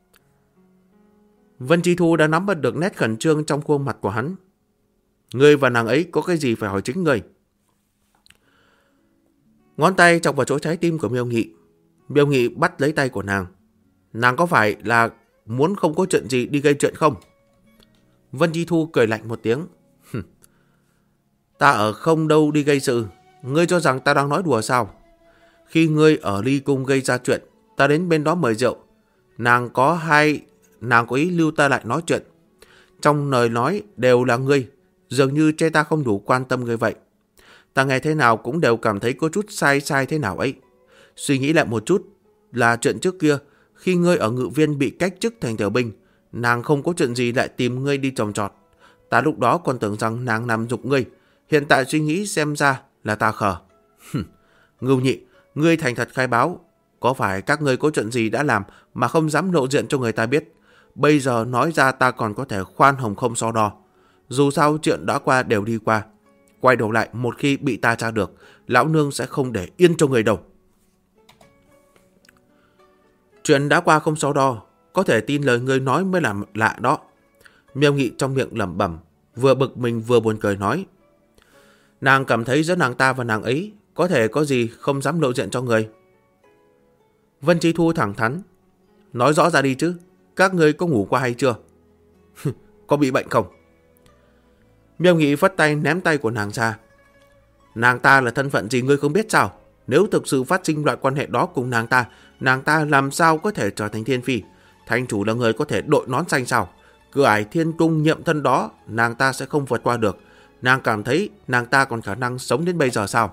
Vân Chi Thu đã nắm bắt được nét khẩn trương trong khuôn mặt của hắn. Ngươi và nàng ấy có cái gì phải hỏi chính ngươi? Ngón tay chọc vào chỗ trái tim của Miêu Nghị. Miêu Nghị bắt lấy tay của nàng. Nàng có phải là muốn không có chuyện gì đi gây chuyện không? Vân Chi Thu cười lạnh một tiếng. Ta ở không đâu đi gây sự. Ngươi cho rằng ta đang nói đùa sao? Khi ngươi ở Ly Cung gây ra chuyện, ta đến bên đó mời rượu. Nàng có ý lưu ta lại nói chuyện. Trong lời nói đều là ngươi, dường như chê ta không đủ quan tâm ngươi vậy. Ta nghe thế nào cũng đều cảm thấy có chút sai thế nào ấy. Suy nghĩ lại một chút, là chuyện trước kia, khi ngươi ở Ngự Viên bị cách chức thành tiểu binh, nàng không có chuyện gì lại tìm ngươi đi trồng trọt. Ta lúc đó còn tưởng rằng nàng nằm giục ngươi, hiện tại suy nghĩ xem ra là ta khờ. Ngưu Nhị, ngươi thành thật khai báo, có phải các ngươi có chuyện gì đã làm mà không dám lộ diện cho người ta biết? Bây giờ nói ra ta còn có thể khoan hồng không so đo. Dù sao chuyện đã qua đều đi qua. Quay đầu lại một khi bị ta tra được, lão nương sẽ không để yên cho người đâu. Chuyện đã qua không so đo, có thể tin lời ngươi nói mới là lạ đó. Miêu Nghị trong miệng lẩm bẩm, vừa bực mình vừa buồn cười nói. Nàng cảm thấy giữa nàng ta và nàng ấy có thể có gì không dám lộ diện cho người. Vân Chi Thu thẳng thắn. Nói rõ ra đi chứ, các ngươi có ngủ qua hay chưa? Có bị bệnh không? Miêu Nghị phất tay ném tay của nàng ra. Nàng ta là thân phận gì ngươi không biết sao? Nếu thực sự phát sinh loại quan hệ đó cùng nàng ta làm sao có thể trở thành thiên phi? Thành chủ là người có thể đội nón xanh sao? Cửa ải thiên cung nhiệm thân đó nàng ta sẽ không vượt qua được. Nàng cảm thấy nàng ta còn khả năng sống đến bây giờ sao?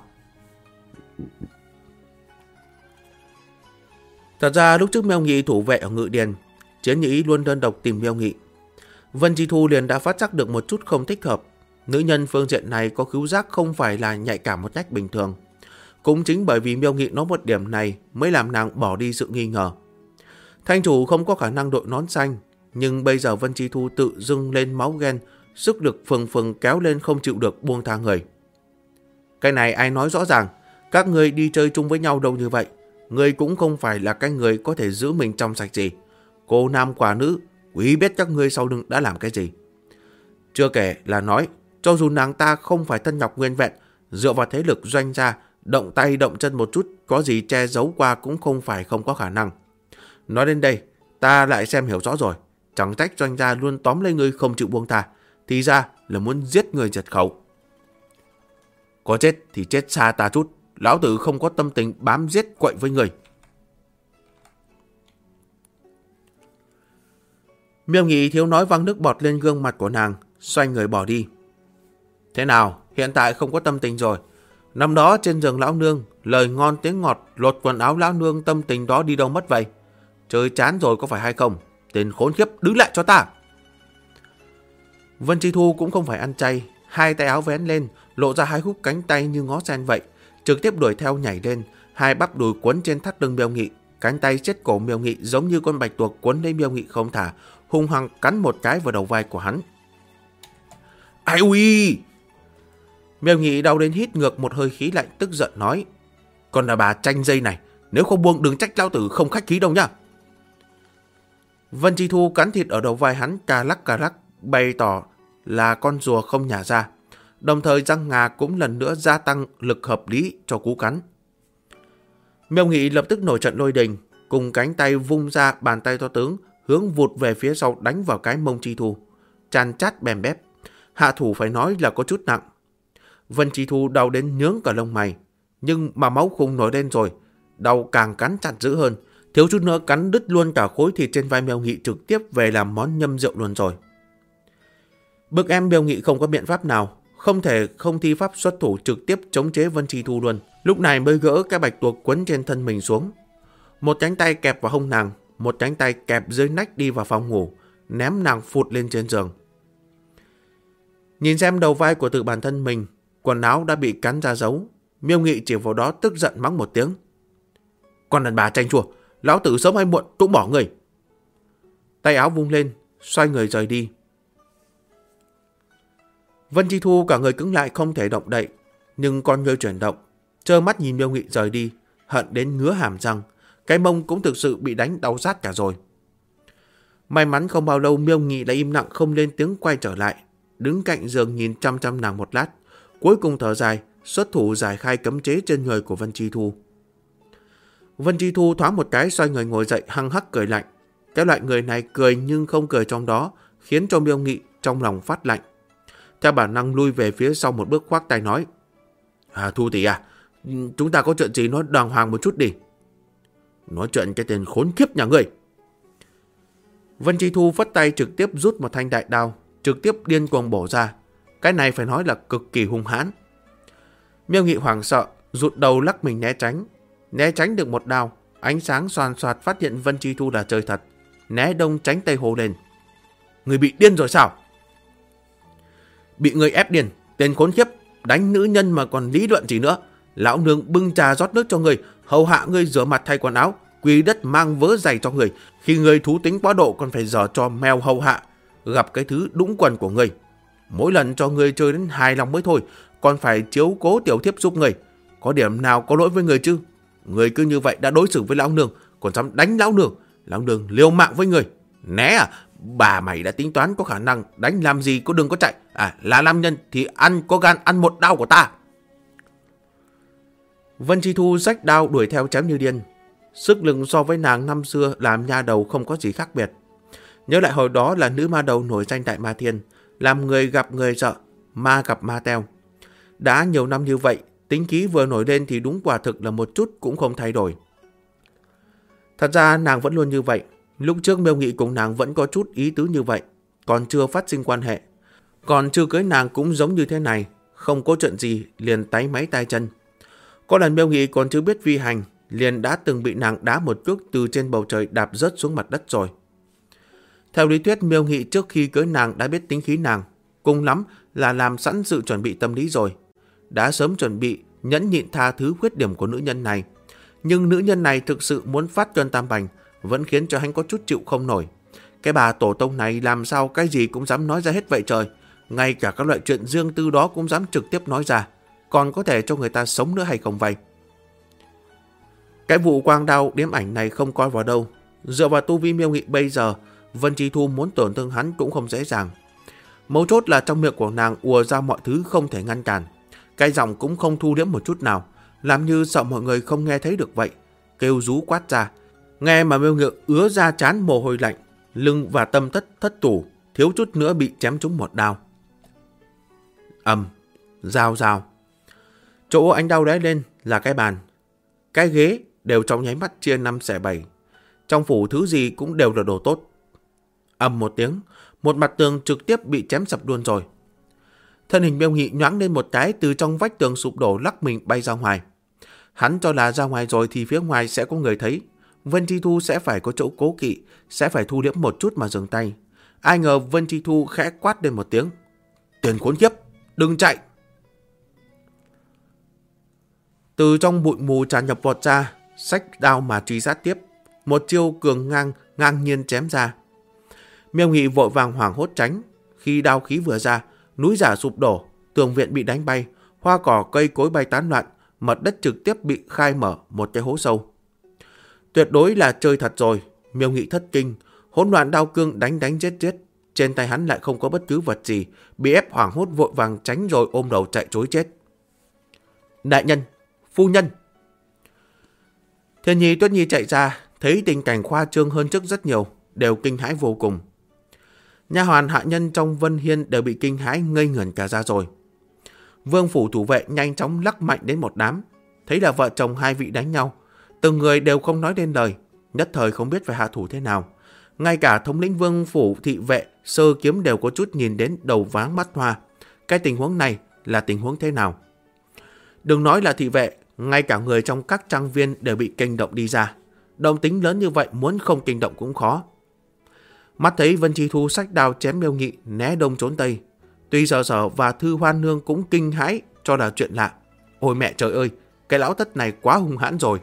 Thật ra lúc trước Miêu Nghị thủ vệ ở Ngự Điền, Chiến Nhĩ luôn đơn độc tìm Miêu Nghị. Vân Chi Thu liền đã phát giác được một chút không thích hợp. Nữ nhân phương diện này có khứu giác không phải là nhạy cảm một cách bình thường. Cũng chính bởi vì Miêu Nghị nói một điểm này mới làm nàng bỏ đi sự nghi ngờ. Thanh chủ không có khả năng đội nón xanh, nhưng bây giờ Vân Chi Thu tự dưng lên máu ghen, sức lực phừng phừng kéo lên không chịu được buông tha người. Cái này ai nói rõ ràng, các người đi chơi chung với nhau đâu như vậy. Người cũng không phải là cái người có thể giữ mình trong sạch gì. Cô nam quả nữ, quý biết các ngươi sau lưng đã làm cái gì. Chưa kể là nói, cho dù nàng ta không phải thân nhọc nguyên vẹn, dựa vào thế lực doanh gia, động tay động chân một chút, có gì che giấu qua cũng không phải không có khả năng. Nói đến đây, ta lại xem hiểu rõ rồi. Chẳng trách doanh gia luôn tóm lấy ngươi không chịu buông tha, thì ra là muốn giết người diệt khẩu. Có chết thì chết xa ta chút, lão tử không có tâm tình bám giết quậy với người. Miêu Nghị thiếu nói văng nước bọt lên gương mặt của nàng, xoay người bỏ đi. Thế nào, hiện tại không có tâm tình rồi. Năm đó trên giường lão nương, lời ngon tiếng ngọt, lột quần áo lão nương, tâm tình đó đi đâu mất vậy? Chơi chán rồi có phải hay không? Tên khốn khiếp, đứng lại cho ta! Vân Chi Thu cũng không phải ăn chay, hai tay áo vén lên, lộ ra hai khúc cánh tay như ngó sen vậy, trực tiếp đuổi theo nhảy lên, hai bắp đùi quấn trên thắt lưng Miêu Nghị, cánh tay chết cổ Miêu Nghị giống như con bạch tuộc quấn lấy Miêu Nghị không thả, hung hăng cắn một cái vào đầu vai của hắn. Ai ui! Miêu Nghị đau đến hít ngược một hơi khí lạnh, tức giận nói: Còn là bà tranh dây này, nếu không buông đừng trách lão tử không khách khí đâu nhá. Vân Chi Thu cắn thịt ở đầu vai hắn cà lắc, bày tỏ là con rùa không nhả ra, đồng thời răng ngà cũng lần nữa gia tăng lực hợp lý cho cú cắn. Miêu Nghị lập tức nổi trận lôi đình, cùng cánh tay vung ra bàn tay to tướng, hướng vụt về phía sau đánh vào cái mông Chi Thu, chan chát bèm bép. Hạ thủ phải nói là có chút nặng. Vân Chi Thu đau đến nhướng cả lông mày, nhưng mà máu khung nổi lên rồi, đau càng cắn chặt dữ hơn, thiếu chút nữa cắn đứt luôn cả khối thịt trên vai Miêu Nghị, trực tiếp về làm món nhâm rượu luôn rồi. Bức em Miêu Nghị không có biện pháp nào, không thể không thi pháp xuất thủ trực tiếp chống chế Vân Chi Thu luôn. Lúc này mới gỡ cái bạch tuộc quấn trên thân mình xuống, một cánh tay kẹp vào hông nàng, một cánh tay kẹp dưới nách đi vào phòng ngủ, ném nàng phụt lên trên giường. Nhìn xem đầu vai của tự bản thân mình, quần áo đã bị cắn ra dấu, Miêu Nghị chỉ vào đó tức giận mắng một tiếng: Con đàn bà tranh chua, lão tử sớm hay muộn cũng bỏ người. Tay áo vung lên, xoay người rời đi. Vân Chi Thu cả người cứng lại không thể động đậy, nhưng con ngươi chuyển động, trơ mắt nhìn Miêu Nghị rời đi, hận đến ngứa hàm răng, cái mông cũng thực sự bị đánh đau rát cả rồi. May mắn không bao lâu Miêu Nghị đã im lặng không lên tiếng quay trở lại, đứng cạnh giường nhìn chăm chăm nàng một lát, cuối cùng thở dài, xuất thủ giải khai cấm chế trên người của Vân Chi Thu. Vân Chi Thu thoáng một cái xoay người ngồi dậy, hăng hắc cười lạnh. Cái loại người này cười nhưng không cười trong đó, khiến cho Miêu Nghị trong lòng phát lạnh. Theo bản năng lui về phía sau một bước, khoác tay nói: Thu tỷ à, chúng ta có chuyện gì nói đàng hoàng một chút đi. Nói chuyện cái tên khốn kiếp nhà ngươi. Vân Chi Thu phất tay trực tiếp rút một thanh đại đao, trực tiếp điên cuồng bổ ra. Cái này phải nói là cực kỳ hung hãn. Miêu Nghị hoảng sợ, rụt đầu lắc mình né tránh được một đao, ánh sáng xoàn xoạt phát hiện Vân Chi Thu là chơi thật, né đông tránh tây hô lên: Người bị điên rồi sao? Bị người ép điên, tên khốn khiếp, đánh nữ nhân mà còn lý luận gì nữa. Lão nương bưng trà rót nước cho người, hầu hạ ngươi rửa mặt thay quần áo, quỳ đất mang vớ giày cho người. Khi người thú tính quá độ còn phải dở cho mèo hầu hạ, gặp cái thứ đũng quần của người. Mỗi lần cho người chơi đến hài lòng mới thôi, còn phải chiếu cố tiểu thiếp giúp người. Có điểm nào có lỗi với người chứ? Người cứ như vậy đã đối xử với lão nương, còn dám đánh lão nương liều mạng với người. Né à, Bà mày đã tính toán có khả năng đánh làm gì có đừng có chạy. Là nam nhân thì có gan ăn một đao của ta. Vân Chi Thu xách đao đuổi theo chém như điên. Sức lực so với nàng năm xưa làm nha đầu không có gì khác biệt. Nhớ lại hồi đó là nữ ma đầu nổi danh tại Ma Thiên, làm người gặp người sợ, ma gặp ma teo. Đã nhiều năm như vậy, tính khí vừa nổi lên thì đúng quả thực là một chút cũng không thay đổi. Thật ra nàng vẫn luôn như vậy. Lúc trước Miêu Nghị cùng nàng vẫn có chút ý tứ như vậy, còn chưa phát sinh quan hệ. Còn chưa cưới nàng cũng giống như thế này, không có chuyện gì liền táy máy tay chân. Có lần Miêu Nghị còn chưa biết vi hành, liền đã từng bị nàng đá một cước từ trên bầu trời đạp rớt xuống mặt đất rồi. Theo lý thuyết, Miêu Nghị trước khi cưới nàng đã biết tính khí nàng, cùng lắm là làm sẵn sự chuẩn bị tâm lý rồi. Đã sớm chuẩn bị nhẫn nhịn tha thứ khuyết điểm của nữ nhân này. Nhưng nữ nhân này thực sự muốn phát cơn tam bành, vẫn khiến cho hắn có chút chịu không nổi. Cái bà tổ tông này làm sao cái gì cũng dám nói ra hết vậy trời. Ngay cả các loại chuyện riêng tư đó cũng dám trực tiếp nói ra. Còn có thể cho người ta sống nữa hay không vậy? Cái vụ quang đao điếm ảnh này không coi vào đâu. Dựa vào tu vi Miêu Nghị bây giờ, Vân Chi Thu muốn tổn thương hắn cũng không dễ dàng. Mấu chốt là trong miệng của nàng ùa ra mọi thứ không thể ngăn cản. Cái giọng cũng không thu liễm một chút nào, làm như sợ mọi người không nghe thấy được vậy. Kêu rú quát ra. Nghe mà Miêu Nghị ứa ra trán mồ hôi lạnh, lưng và tâm thất thủ, thiếu chút nữa bị chém trúng một đao. Rào. Chỗ ánh đao đáy lên là cái bàn. Cái ghế đều trong nháy mắt chia 5 xẻ 7. Trong phủ thứ gì cũng đều là đồ tốt. Một tiếng, một mặt tường trực tiếp bị chém sập luôn rồi. Thân hình Miêu Nghị nhoáng lên một cái, từ trong vách tường sụp đổ lắc mình bay ra ngoài. Hắn cho là ra ngoài rồi thì phía ngoài sẽ có người thấy. Vân Chi Thu sẽ phải có chỗ cố kỵ, sẽ phải thu liễm một chút mà dừng tay. Ai ngờ Vân Chi Thu khẽ quát lên một tiếng. Tiền khốn kiếp, đừng chạy! Từ trong bụi mù tràn nhập vọt ra, xách đao mà truy sát tiếp. Một chiêu cường ngang nhiên chém ra. Miêu Nghị vội vàng hoảng hốt tránh. Khi đao khí vừa ra, núi giả sụp đổ, tường viện bị đánh bay, hoa cỏ cây cối bay tán loạn, mặt đất trực tiếp bị khai mở một cái hố sâu. Tuyệt đối là chơi thật rồi. Miêu Nghị thất kinh, hỗn loạn đao cương đánh giết. Trên tay hắn lại không có bất cứ vật gì, bị ép hoảng hốt vội vàng tránh rồi ôm đầu chạy trối chết. Đại nhân, phu nhân! Thiên Nhi Tuyết Nhi chạy ra, thấy tình cảnh khoa trương hơn trước rất nhiều, đều kinh hãi vô cùng. Nha hoàn hạ nhân trong Vân Hiên đều bị kinh hãi ngây ngẩn cả ra rồi. Vương phủ thủ vệ nhanh chóng lắc mạnh đến một đám, thấy là vợ chồng hai vị đánh nhau, từng người đều không nói nên lời, nhất thời không biết phải hạ thủ thế nào. Ngay cả thống lĩnh Vương phủ thị vệ Sơ Kiếm đều có chút nhìn đến đầu váng mắt hoa. Cái tình huống này là tình huống thế nào? Đừng nói là thị vệ, ngay cả người trong các trang viên đều bị kinh động đi ra. Động tính lớn như vậy muốn không kinh động cũng khó. Mắt thấy Vân Chi Thu xách đao chém Miêu Nghị né đông trốn tây. Tuy Sở và Thư Hoan Nương cũng kinh hãi cho là chuyện lạ. Ôi mẹ trời ơi, cái lão tất này quá hung hãn rồi.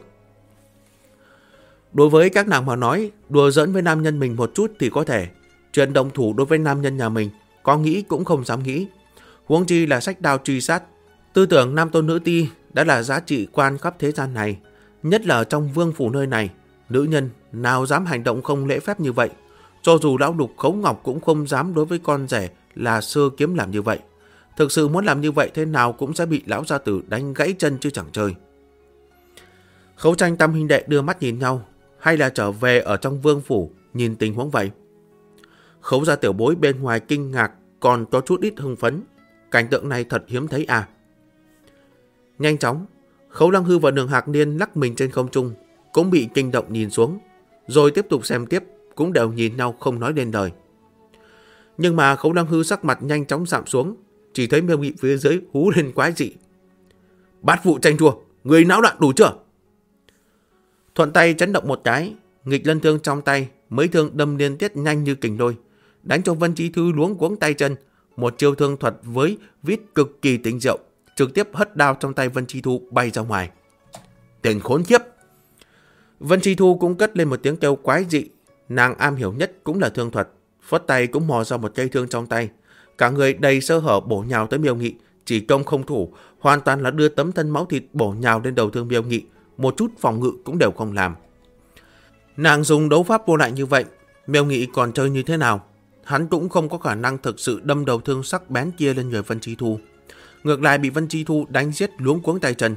Đối với các nàng mà nói, đùa giỡn với nam nhân mình một chút thì có thể. Chuyện động thủ đối với nam nhân nhà mình, có nghĩ cũng không dám nghĩ. Huống chi là xách đao truy sát. Tư tưởng nam tôn nữ ti đã là giá trị quan khắp thế gian này. Nhất là trong vương phủ nơi này, nữ nhân nào dám hành động không lễ phép như vậy. Cho dù lão Lục Khấu Ngọc cũng không dám đối với con rể là Sơ Kiếm làm như vậy. Thực sự muốn làm như vậy thế nào cũng sẽ bị lão gia tử đánh gãy chân chứ chẳng chơi. Khấu Tranh Tam huynh đệ đưa mắt nhìn nhau, hay là trở về ở trong vương phủ nhìn tình huống vậy? Khấu gia tiểu bối bên ngoài kinh ngạc, còn có chút ít hưng phấn. Cảnh tượng này thật hiếm thấy à? Nhanh chóng, Khấu Lăng Hư và Đường Hạc Niên lắc mình trên không trung, cũng bị kinh động nhìn xuống, rồi tiếp tục xem tiếp, cũng đều nhìn nhau không nói lên lời. Nhưng mà Khấu Lăng Hư sắc mặt nhanh chóng giảm xuống, chỉ thấy Miêu Nghị phía dưới hú lên quái dị. Bát vụ tranh thua, người náo loạn đủ chưa? Thuận tay chấn động một cái, nghịch lân thương trong tay, mấy thương đâm liên tiếp nhanh như kình lôi, đánh cho Vân Chí Thư luống cuống tay chân. Một chiêu thương thuật với vít cực kỳ tinh diệu, trực tiếp hất đao trong tay Vân Chi Thu bay ra ngoài. Tên khốn kiếp! Vân Chi Thu cũng cất lên một tiếng kêu quái dị. Nàng am hiểu nhất cũng là thương thuật, phất tay cũng mò ra một cây thương trong tay. Cả người đầy sơ hở bổ nhào tới Miêu Nghị, chỉ công không thủ, hoàn toàn là đưa tấm thân máu thịt bổ nhào lên đầu thương Miêu Nghị, một chút phòng ngự cũng đều không làm. Nàng dùng đấu pháp vô lại như vậy, Miêu Nghị còn chơi như thế nào? hắn cũng không có khả năng thực sự đâm đầu thương sắc bén kia lên người Vân Chi Thu. Ngược lại bị Vân Chi Thu đánh giết luống cuống tay chân.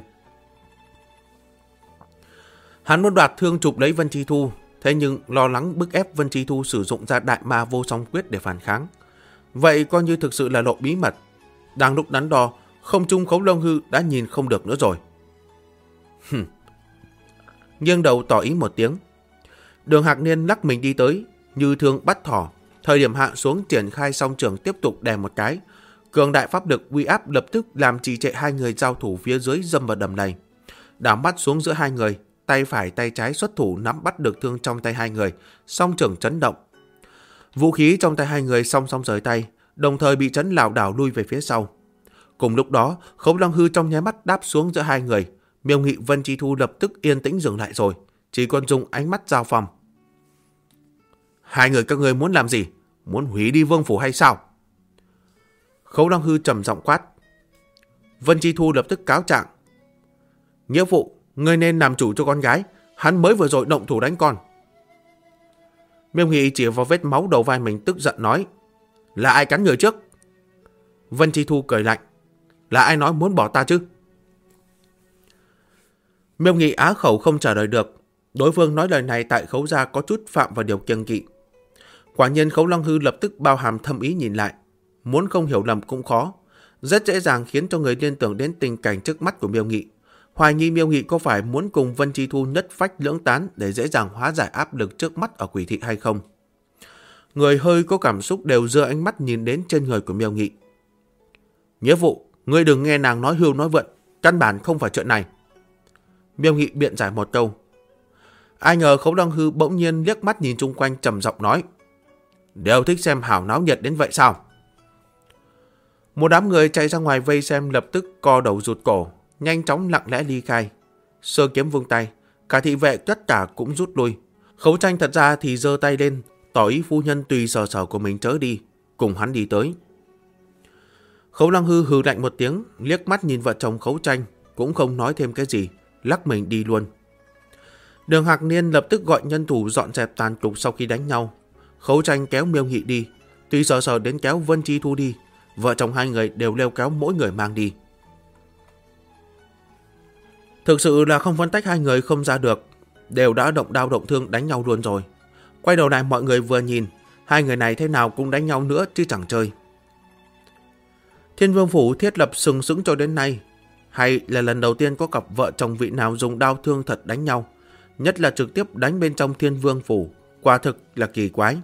Hắn muốn đoạt thương chụp lấy Vân Chi Thu, thế nhưng lo lắng bức ép Vân Chi Thu sử dụng ra đại ma vô song quyết để phản kháng. Vậy coi như thực sự là lộ bí mật. Đang lúc đắn đo, không trung Khấu Long Hư đã nhìn không được nữa rồi. Nghiêng đầu tỏ ý một tiếng. Đường Hạc Niên lắc mình đi tới, như thương bắt thỏ. Thời điểm hạ xuống triển khai song trường tiếp tục đè một cái. Cường đại pháp lực uy áp lập tức làm trì trệ hai người giao thủ phía dưới dâm vào đầm này. Đám bắt xuống giữa hai người, tay phải tay trái xuất thủ nắm bắt được thương trong tay hai người, song trường chấn động. Vũ khí trong tay hai người song song rời tay, đồng thời bị chấn lảo đảo lui về phía sau. Cùng lúc đó, Khấu Long Hư trong nháy mắt đáp xuống giữa hai người. Miêu Nghị Vân Chi Thu lập tức yên tĩnh dừng lại rồi, chỉ còn dùng ánh mắt giao phòng. Hai người các ngươi muốn làm gì? Muốn hủy đi vương phủ hay sao? Khấu Long Hư trầm giọng quát. Vân Chi Thu lập tức cáo trạng. Nghĩa phụ, ngươi nên làm chủ cho con gái, hắn mới vừa rồi động thủ đánh con. Miêu Nghị chỉ vào vết máu đầu vai mình tức giận nói. Là ai cắn người trước? Vân Chi Thu cười lạnh. Là ai nói muốn bỏ ta chứ? Miêu Nghị á khẩu không trả lời được. Đối phương nói lời này tại Khấu gia có chút phạm vào điều kiêng kỵ. Quả nhiên Khấu Long Hư lập tức bao hàm thâm ý nhìn lại. Muốn không hiểu lầm cũng khó. Rất dễ dàng khiến cho người liên tưởng đến tình cảnh trước mắt của Miêu Nghị. Hoài nghi Miêu Nghị có phải muốn cùng Vân Chi Thu nhất phách lưỡng tán để dễ dàng hóa giải áp lực trước mắt ở quỷ thị hay không. Người hơi có cảm xúc đều đưa ánh mắt nhìn đến trên người của Miêu Nghị. Nghĩa phụ, ngươi đừng nghe nàng nói hưu nói vượn, căn bản không phải chuyện này. Miêu Nghị biện giải một câu. Ai ngờ Khấu Long Hư bỗng nhiên liếc mắt nhìn chung quanh trầm giọng nói. Đều thích xem hào náo nhiệt đến vậy sao? Một đám người chạy ra ngoài vây xem lập tức co đầu rụt cổ, nhanh chóng lặng lẽ ly khai. Sơ kiếm vung tay, cả thị vệ tất cả cũng rút lui. Khấu Tranh thật ra thì giơ tay lên, tỏ ý phu nhân tùy sở sở của mình chớ đi, cùng hắn đi tới. Khấu Long Hư hừ lạnh một tiếng, liếc mắt nhìn vợ chồng Khấu Tranh, cũng không nói thêm cái gì, lắc mình đi luôn. Đường Hạc Niên lập tức gọi nhân thủ dọn dẹp tàn cục sau khi đánh nhau. Khấu Tranh kéo Miêu Nghị đi, tùy sở sở đến kéo Vân Chi Thu đi. Vợ chồng hai người đều leo kéo mỗi người mang đi. Thực sự là không phân tách hai người không ra được, đều đã động đao động thương đánh nhau luôn rồi. Quay đầu lại mọi người vừa nhìn, hai người này thế nào cũng đánh nhau nữa chứ chẳng chơi. Thiên Vương Phủ thiết lập sừng sững cho đến nay, hay là lần đầu tiên có cặp vợ chồng vị nào dùng đao thương thật đánh nhau, nhất là trực tiếp đánh bên trong Thiên Vương Phủ, quả thực là kỳ quái.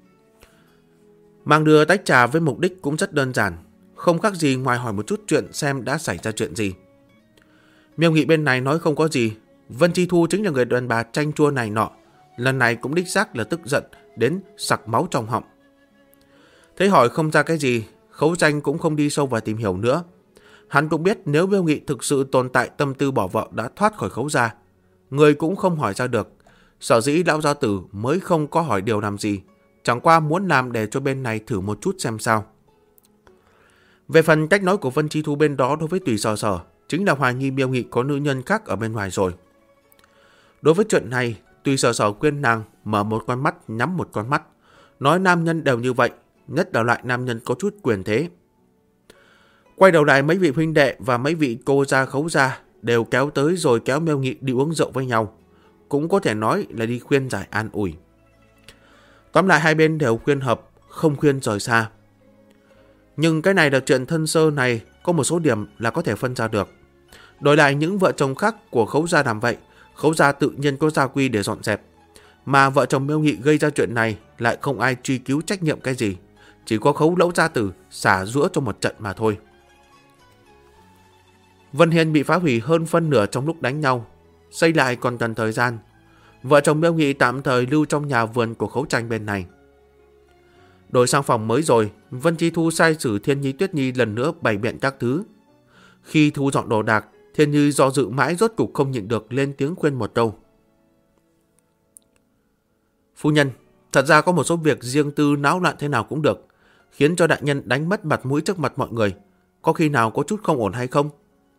Mang đưa tách trà với mục đích cũng rất đơn giản, không khác gì ngoài hỏi một chút chuyện xem đã xảy ra chuyện gì. Miêu Nghị bên này nói không có gì, Vân Chi Thu chính là người đàn bà chanh chua này nọ, lần này cũng đích xác là tức giận đến sặc máu trong họng. Thấy hỏi không ra cái gì, Khấu Tranh cũng không đi sâu vào tìm hiểu nữa. Hắn cũng biết nếu Miêu Nghị thực sự tồn tại tâm tư bỏ vợ đã thoát khỏi Khấu gia, người cũng không hỏi ra được. Sở dĩ lão gia tử mới không có hỏi điều làm gì, chẳng qua muốn làm để cho bên này thử một chút xem sao. Về phần cách nói của Vân Chi Thu bên đó đối với Tùy Sở Sở, chính là hoài nghi Miêu Nghị có nữ nhân khác ở bên ngoài rồi. Đối với chuyện này, Tùy Sở Sở khuyên nàng mở một con mắt nhắm một con mắt, nói nam nhân đều như vậy, nhất là loại nam nhân có chút quyền thế. Quay đầu lại mấy vị huynh đệ và mấy vị cô gia Khấu gia đều kéo tới rồi kéo Miêu Nghị đi uống rượu với nhau, cũng có thể nói là đi khuyên giải an ủi. Tóm lại hai bên đều khuyên hợp, không khuyên rời xa. Nhưng cái này là chuyện thân sơ này, có một số điểm là có thể phân ra được. Đổi lại những vợ chồng khác của Khấu gia làm vậy, Khấu gia tự nhiên có gia quy để dọn dẹp. Mà vợ chồng Miêu Nghị gây ra chuyện này lại không ai truy cứu trách nhiệm cái gì, chỉ có Khấu Lẫu gia tử xả giũa cho một trận mà thôi. Vân Hiên bị phá hủy hơn phân nửa trong lúc đánh nhau, xây lại còn cần thời gian. Vợ chồng Miêu Nghị tạm thời lưu trong nhà vườn của Khấu Tranh bên này. Đổi sang phòng mới rồi, Vân Chi Thu sai sử Thiên Nhi Tuyết Nhi lần nữa bày biện các thứ. Khi thu dọn đồ đạc, Thiên Nhi do dự mãi rốt cục không nhịn được lên tiếng khuyên một câu. Phu nhân, thật ra có một số việc riêng tư náo loạn thế nào cũng được, khiến cho đại nhân đánh mất mặt mũi trước mặt mọi người. Có khi nào có chút không ổn hay không?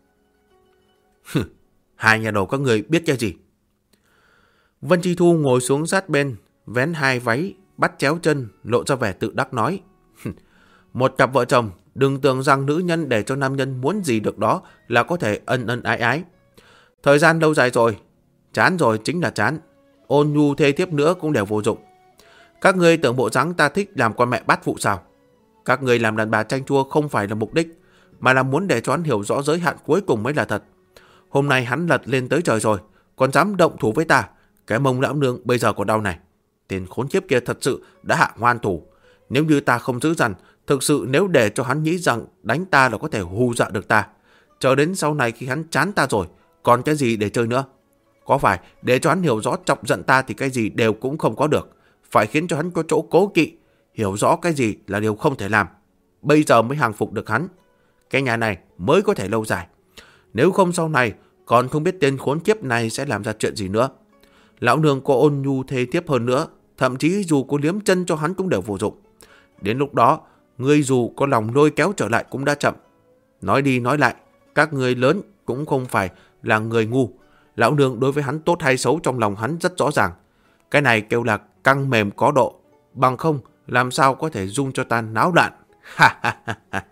Hai nhà đầu các người biết cái gì? Vân Chi Thu ngồi xuống sát bên, vén hai váy, bắt chéo chân, lộ ra vẻ tự đắc nói. Một cặp vợ chồng, đừng tưởng rằng nữ nhân để cho nam nhân muốn gì được đó là có thể ân ân ái ái. Thời gian lâu dài rồi, chán rồi chính là chán. Ôn nhu thê thiếp nữa cũng đều vô dụng. Các ngươi tưởng bộ dáng ta thích làm con mẹ bát phụ sao? Các ngươi làm đàn bà chanh chua không phải là mục đích, mà là muốn để cho hắn hiểu rõ giới hạn cuối cùng mới là thật. Hôm nay hắn lật lên tới trời rồi, còn dám động thủ với ta. Cái mông lão nương bây giờ còn đau này. Tên khốn kiếp kia thật sự đã hạ ngoan thủ. Nếu như ta không giữ dằn, thực sự nếu để cho hắn nghĩ rằng đánh ta là có thể hù dọa được ta, chờ đến sau này khi hắn chán ta rồi, còn cái gì để chơi nữa? Có phải để cho hắn hiểu rõ chọc giận ta thì cái gì đều cũng không có được, phải khiến cho hắn có chỗ cố kỵ, hiểu rõ cái gì là điều không thể làm. Bây giờ mới hàng phục được hắn. Cái nhà này mới có thể lâu dài. Nếu không sau này còn không biết tên khốn kiếp này sẽ làm ra chuyện gì nữa. Lão nương có ôn nhu thê thiếp hơn nữa, thậm chí dù có liếm chân cho hắn cũng đều vô dụng. Đến lúc đó, ngươi dù có lòng lôi kéo trở lại cũng đã chậm. Nói đi nói lại, các ngươi lớn cũng không phải là người ngu. Lão nương đối với hắn tốt hay xấu trong lòng hắn rất rõ ràng. Cái này kêu là căng mềm có độ, bằng không làm sao có thể dung cho ta náo loạn. Ha ha ha ha.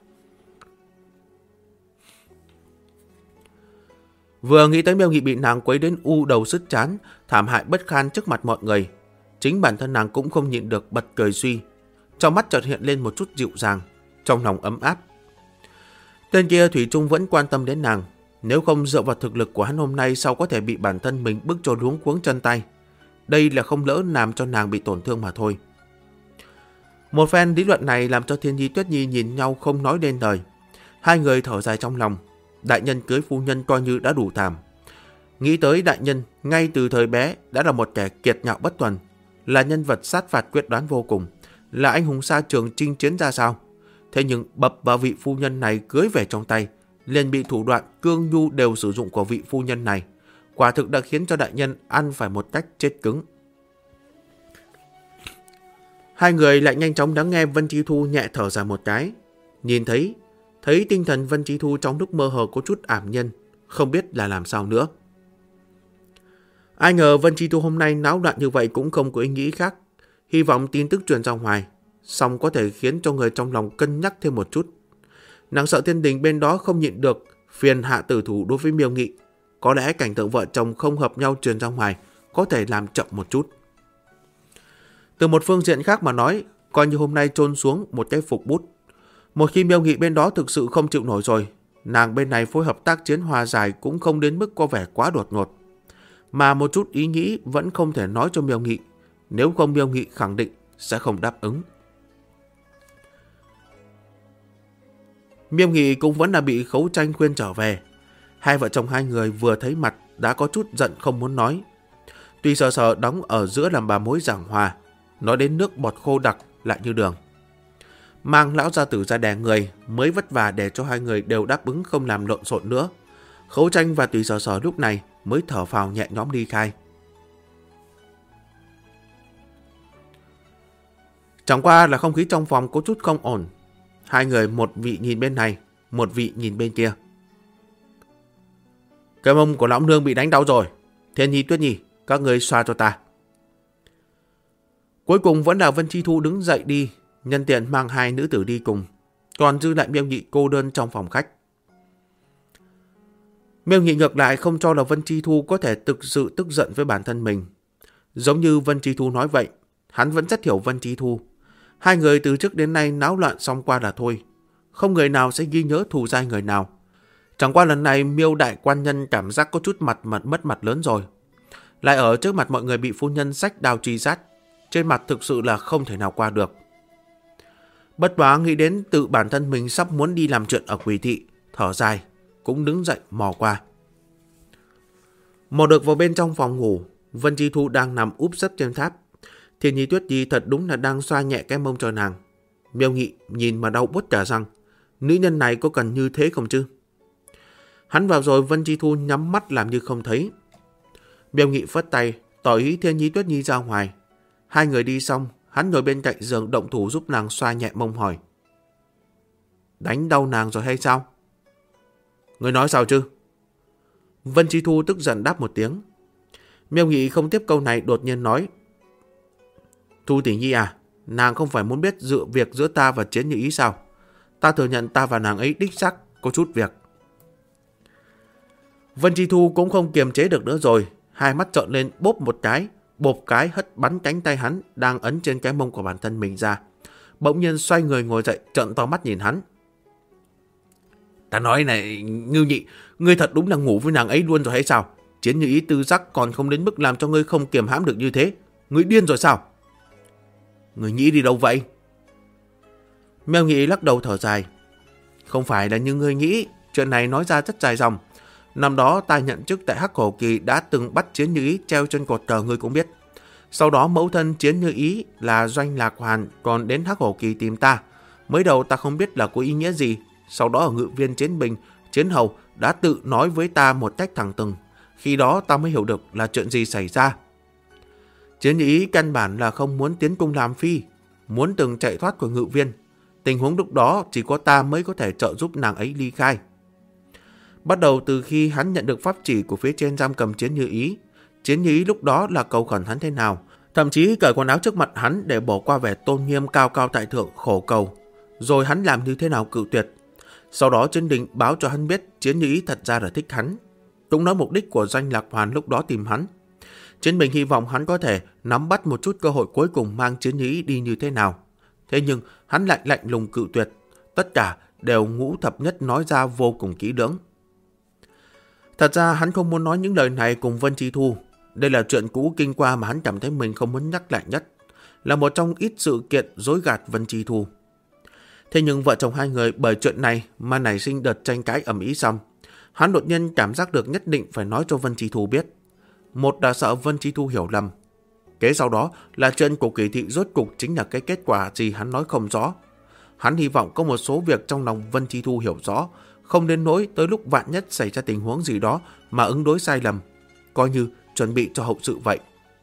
Vừa nghĩ tới Miêu Nghị bị nàng quấy đến u đầu sứt chán, thảm hại bất khan trước mặt mọi người, chính bản thân nàng cũng không nhịn được bật cười suy. Trong mắt chợt hiện lên một chút dịu dàng, trong lòng ấm áp. Tên kia thủy chung vẫn quan tâm đến nàng, nếu không dựa vào thực lực của hắn hôm nay sao có thể bị bản thân mình bức cho luống cuống chân tay. Đây là không lỡ làm cho nàng bị tổn thương mà thôi. Một phen lý luận này làm cho Thiên Nhi Tuyết Nhi nhìn nhau không nói nên lời. Hai người thở dài trong lòng. Đại nhân cưới phu nhân coi như đã đủ thảm. Nghĩ tới đại nhân ngay từ thời bé đã là một kẻ kiệt ngạo bất tuần, là nhân vật sát phạt quyết đoán vô cùng, là anh hùng xa trường chinh chiến ra sao. Thế nhưng bập vào vị phu nhân này cưới về trong tay, liền bị thủ đoạn cương nhu đều sử dụng của vị phu nhân này, quả thực đã khiến cho đại nhân ăn phải một cách chết cứng. Hai người lại nhanh chóng lắng nghe Vân Chi Thu nhẹ thở ra một cái. Nhìn thấy tinh thần Vân Chi Thu trong lúc mơ hồ có chút ảm nhân, không biết là làm sao nữa. Ai ngờ Vân Chi Thu hôm nay náo loạn như vậy cũng không có ý nghĩ khác. Hy vọng tin tức truyền ra ngoài, song có thể khiến cho người trong lòng cân nhắc thêm một chút. Nàng sợ thiên đình bên đó không nhịn được, phiền hạ tử thủ đối với Miêu Nghị. Có lẽ cảnh tượng vợ chồng không hợp nhau truyền ra ngoài có thể làm chậm một chút. Từ một phương diện khác mà nói, coi như hôm nay chôn xuống một cái phục bút. Một khi Miêu Nghị bên đó thực sự không chịu nổi rồi, nàng bên này phối hợp tác chiến hòa giải cũng không đến mức có vẻ quá đột ngột. Mà một chút ý nghĩ vẫn không thể nói cho Miêu Nghị, nếu không Miêu Nghị khẳng định sẽ không đáp ứng. Miêu Nghị cũng vẫn là bị Khấu Tranh khuyên trở về. Hai vợ chồng hai người vừa thấy mặt đã có chút giận không muốn nói. Tuy Sở Sở đóng ở giữa làm bà mối giảng hòa, nói đến nước bọt khô đặc lại như đường. Mang lão gia tử ra đè người mới vất vả để cho hai người đều đáp ứng không làm lộn xộn nữa. Khấu Tranh và Tùy Sở Sở lúc này mới thở phào nhẹ nhõm ly khai. Chẳng qua là không khí trong phòng có chút không ổn. Hai người một vị nhìn bên này, một vị nhìn bên kia. Cái mông của lão nương bị đánh đau rồi. Thiên Nhi Tuyết Nhi, các người xoa cho ta. Cuối cùng vẫn là Vân Chi Thu đứng dậy đi, nhân tiện mang hai nữ tử đi cùng, còn dư lại Miêu Nghị cô đơn trong phòng khách. Miêu Nghị ngược lại không cho là Vân Chi Thu có thể thực sự tức giận với bản thân mình. Giống như Vân Chi Thu nói vậy, hắn vẫn rất hiểu Vân Chi Thu. Hai người từ trước đến nay náo loạn xong qua là thôi, không người nào sẽ ghi nhớ thù dai người nào. Chẳng qua lần này Miêu đại quan nhân cảm giác có chút mất mặt lớn rồi. Lại ở trước mặt mọi người bị phu nhân xách đao truy sát, trên mặt thực sự là không thể nào qua được. Bất quá nghĩ đến tự bản thân mình sắp muốn đi làm chuyện ở Quỷ thị, thở dài, cũng đứng dậy mò qua. Mò được vào bên trong phòng ngủ, Vân Chi Thu đang nằm úp sấp trên tháp. Thiên Nhi Tuyết Nhi thật đúng là đang xoa nhẹ cái mông cho nàng. Miêu Nghị nhìn mà đau bút cả răng, nữ nhân này có cần như thế không chứ? Hắn vào rồi Vân Chi Thu nhắm mắt làm như không thấy. Miêu Nghị phất tay, tỏ ý Thiên Nhi Tuyết Nhi ra ngoài. Hai người đi xong, hắn ngồi bên cạnh giường động thủ giúp nàng xoa nhẹ mông hỏi. Đánh đau nàng rồi hay sao? Người nói sao chứ? Vân Chi Thu tức giận đáp một tiếng. Miêu Nghị không tiếp câu này đột nhiên nói. Thu tỷ nhi à, nàng không phải muốn biết dự việc giữa ta và Chiến Như Ý sao? Ta thừa nhận ta và nàng ấy đích xác có chút việc. Vân Chi Thu cũng không kiềm chế được nữa rồi, hai mắt trợn lên bốp một cái, bộp cái hất bắn cánh tay hắn đang ấn trên cái mông của bản thân mình ra. Bỗng nhiên xoay người ngồi dậy, trợn to mắt nhìn hắn. Ta nói này, Ngưu Nhị, ngươi thật đúng là ngủ với nàng ấy luôn rồi hay sao? Chiến Như Ý tư giác còn không đến mức làm cho ngươi không kiềm hãm được như thế. Ngươi điên rồi sao? Ngươi nghĩ đi đâu vậy? Mèo Nghị lắc đầu thở dài. Không phải là như ngươi nghĩ, chuyện này nói ra rất dài dòng. Năm đó ta nhận chức tại Hắc Hổ Kỳ đã từng bắt Chiến Như Ý treo trên cột cờ, ngươi cũng biết. Sau đó mẫu thân Chiến Như Ý là Doanh Lạc Hoàn còn đến Hắc Hổ Kỳ tìm ta. Mới đầu ta không biết là có ý nghĩa gì. Sau đó ở Ngự Viên Chiến Bình, Chiến Hầu đã tự nói với ta một cách thẳng thừng. Khi đó ta mới hiểu được là chuyện gì xảy ra. Chiến Như Ý căn bản là không muốn tiến cung làm phi, muốn từng chạy thoát của Ngự Viên. Tình huống lúc đó chỉ có ta mới có thể trợ giúp nàng ấy ly khai. Bắt đầu từ khi hắn nhận được pháp chỉ của phía trên giam cầm Chiến Như Ý, Chiến Như Ý lúc đó là cầu khẩn hắn thế nào, thậm chí cởi quần áo trước mặt hắn để bỏ qua vẻ tôn nghiêm cao cao tại thượng khổ cầu, rồi hắn làm như thế nào cự tuyệt. Sau đó Chiến Đình báo cho hắn biết Chiến Như Ý thật ra là thích hắn, cũng nói mục đích của Doanh Lạc Hoàn lúc đó tìm hắn. Chiến Bình hy vọng hắn có thể nắm bắt một chút cơ hội cuối cùng mang Chiến Như Ý đi như thế nào. Thế nhưng hắn lại lạnh lùng cự tuyệt, tất cả đều Ngũ Thập Nhất nói ra vô cùng kỹ lưỡng. Thật ra hắn không muốn nói những lời này cùng Vân Chi Thu. Đây là chuyện cũ kinh qua mà hắn cảm thấy mình không muốn nhắc lại nhất, là một trong ít sự kiện dối gạt Vân Chi Thu. Thế nhưng vợ chồng hai người bởi chuyện này mà nảy sinh đợt tranh cãi ầm ĩ xong, hắn đột nhiên cảm giác được nhất định phải nói cho Vân Chi Thu biết. Một là sợ Vân Chi Thu hiểu lầm. Kế sau đó là chuyện của Kỳ thị rốt cục chính là cái kết quả gì hắn nói không rõ. Hắn hy vọng có một số việc trong lòng Vân Chi Thu hiểu rõ, không đến nỗi tới lúc vạn nhất xảy ra tình huống gì đó mà ứng đối sai lầm, coi như chuẩn bị cho hậu sự vậy.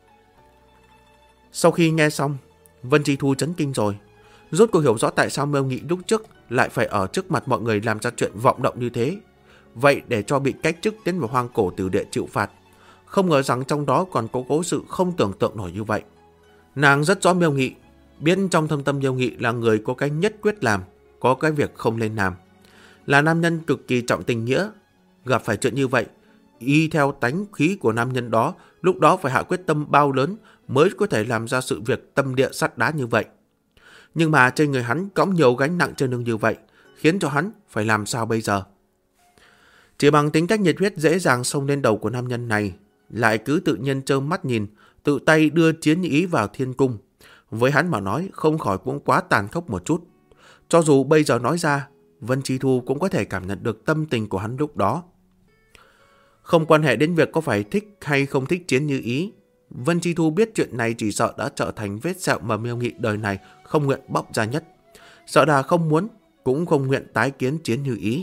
Sau khi nghe xong, Vân Chi Thu chấn kinh rồi. Rốt cuộc hiểu rõ tại sao Mêu Nghị lúc trước lại phải ở trước mặt mọi người làm ra chuyện vọng động như thế. Vậy để cho bị cách chức tiến vào hoang cổ tử địa chịu phạt. Không ngờ rằng trong đó còn có cố sự không tưởng tượng nổi như vậy. Nàng rất rõ Mêu Nghị, biết trong thâm tâm Mêu Nghị là người có cái nhất quyết làm, có cái việc không lên làm. Là nam nhân cực kỳ trọng tình nghĩa. Gặp phải chuyện như vậy, y theo tánh khí của nam nhân đó, lúc đó phải hạ quyết tâm bao lớn mới có thể làm ra sự việc tâm địa sắt đá như vậy. Nhưng mà trên người hắn cõng nhiều gánh nặng trên lưng như vậy, khiến cho hắn phải làm sao bây giờ? Chỉ bằng tính cách nhiệt huyết dễ dàng xông lên đầu của nam nhân này, lại cứ tự nhiên trơ mắt nhìn, tự tay đưa Chiến Như Ý vào thiên cung. Với hắn mà nói không khỏi cũng quá tàn khốc một chút. Cho dù bây giờ nói ra, Vân Chi Thu cũng có thể cảm nhận được tâm tình của hắn lúc đó. Không quan hệ đến việc có phải thích hay không thích Chiến Như Ý, Vân Chi Thu biết chuyện này chỉ sợ đã trở thành vết sẹo mà Mêu Nghị đời này không nguyện bóc ra nhất. Sợ là không muốn, cũng không nguyện tái kiến Chiến Như Ý.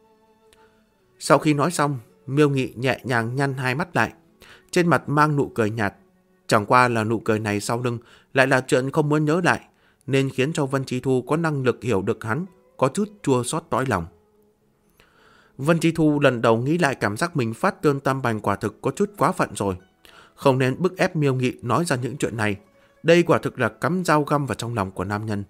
Sau khi nói xong, Mêu Nghị nhẹ nhàng nhăn hai mắt lại, trên mặt mang nụ cười nhạt. Chẳng qua là nụ cười này sau lưng lại là chuyện không muốn nhớ lại, nên khiến cho Vân Chi Thu có năng lực hiểu được hắn, có chút chua xót cõi lòng. Vân Chi Thu lần đầu nghĩ lại cảm giác mình phát cơn tam bành quả thực có chút quá phận rồi. Không nên bức ép Mêu Nghị nói ra những chuyện này. Đây quả thực là cắm dao găm vào trong lòng của nam nhân.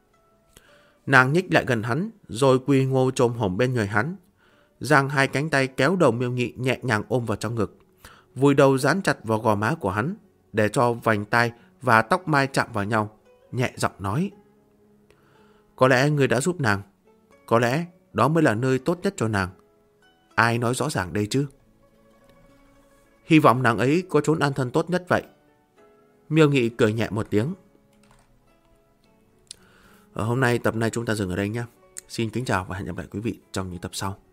Nàng nhích lại gần hắn, rồi quỳ ngô chồm hổm bên người hắn. Giang hai cánh tay kéo đầu Mêu Nghị nhẹ nhàng ôm vào trong ngực, vùi đầu dán chặt vào gò má của hắn, để cho vành tai và tóc mai chạm vào nhau, nhẹ giọng nói. Có lẽ ngươi đã giúp nàng. Có lẽ đó mới là nơi tốt nhất cho nàng. Ai nói rõ ràng đây chứ? Hy vọng nàng ấy có chốn an thân tốt nhất vậy. Mêu Nghị cười nhẹ một tiếng. Hôm nay tập này chúng ta dừng ở đây nhé. Xin kính chào và hẹn gặp lại quý vị trong những tập sau.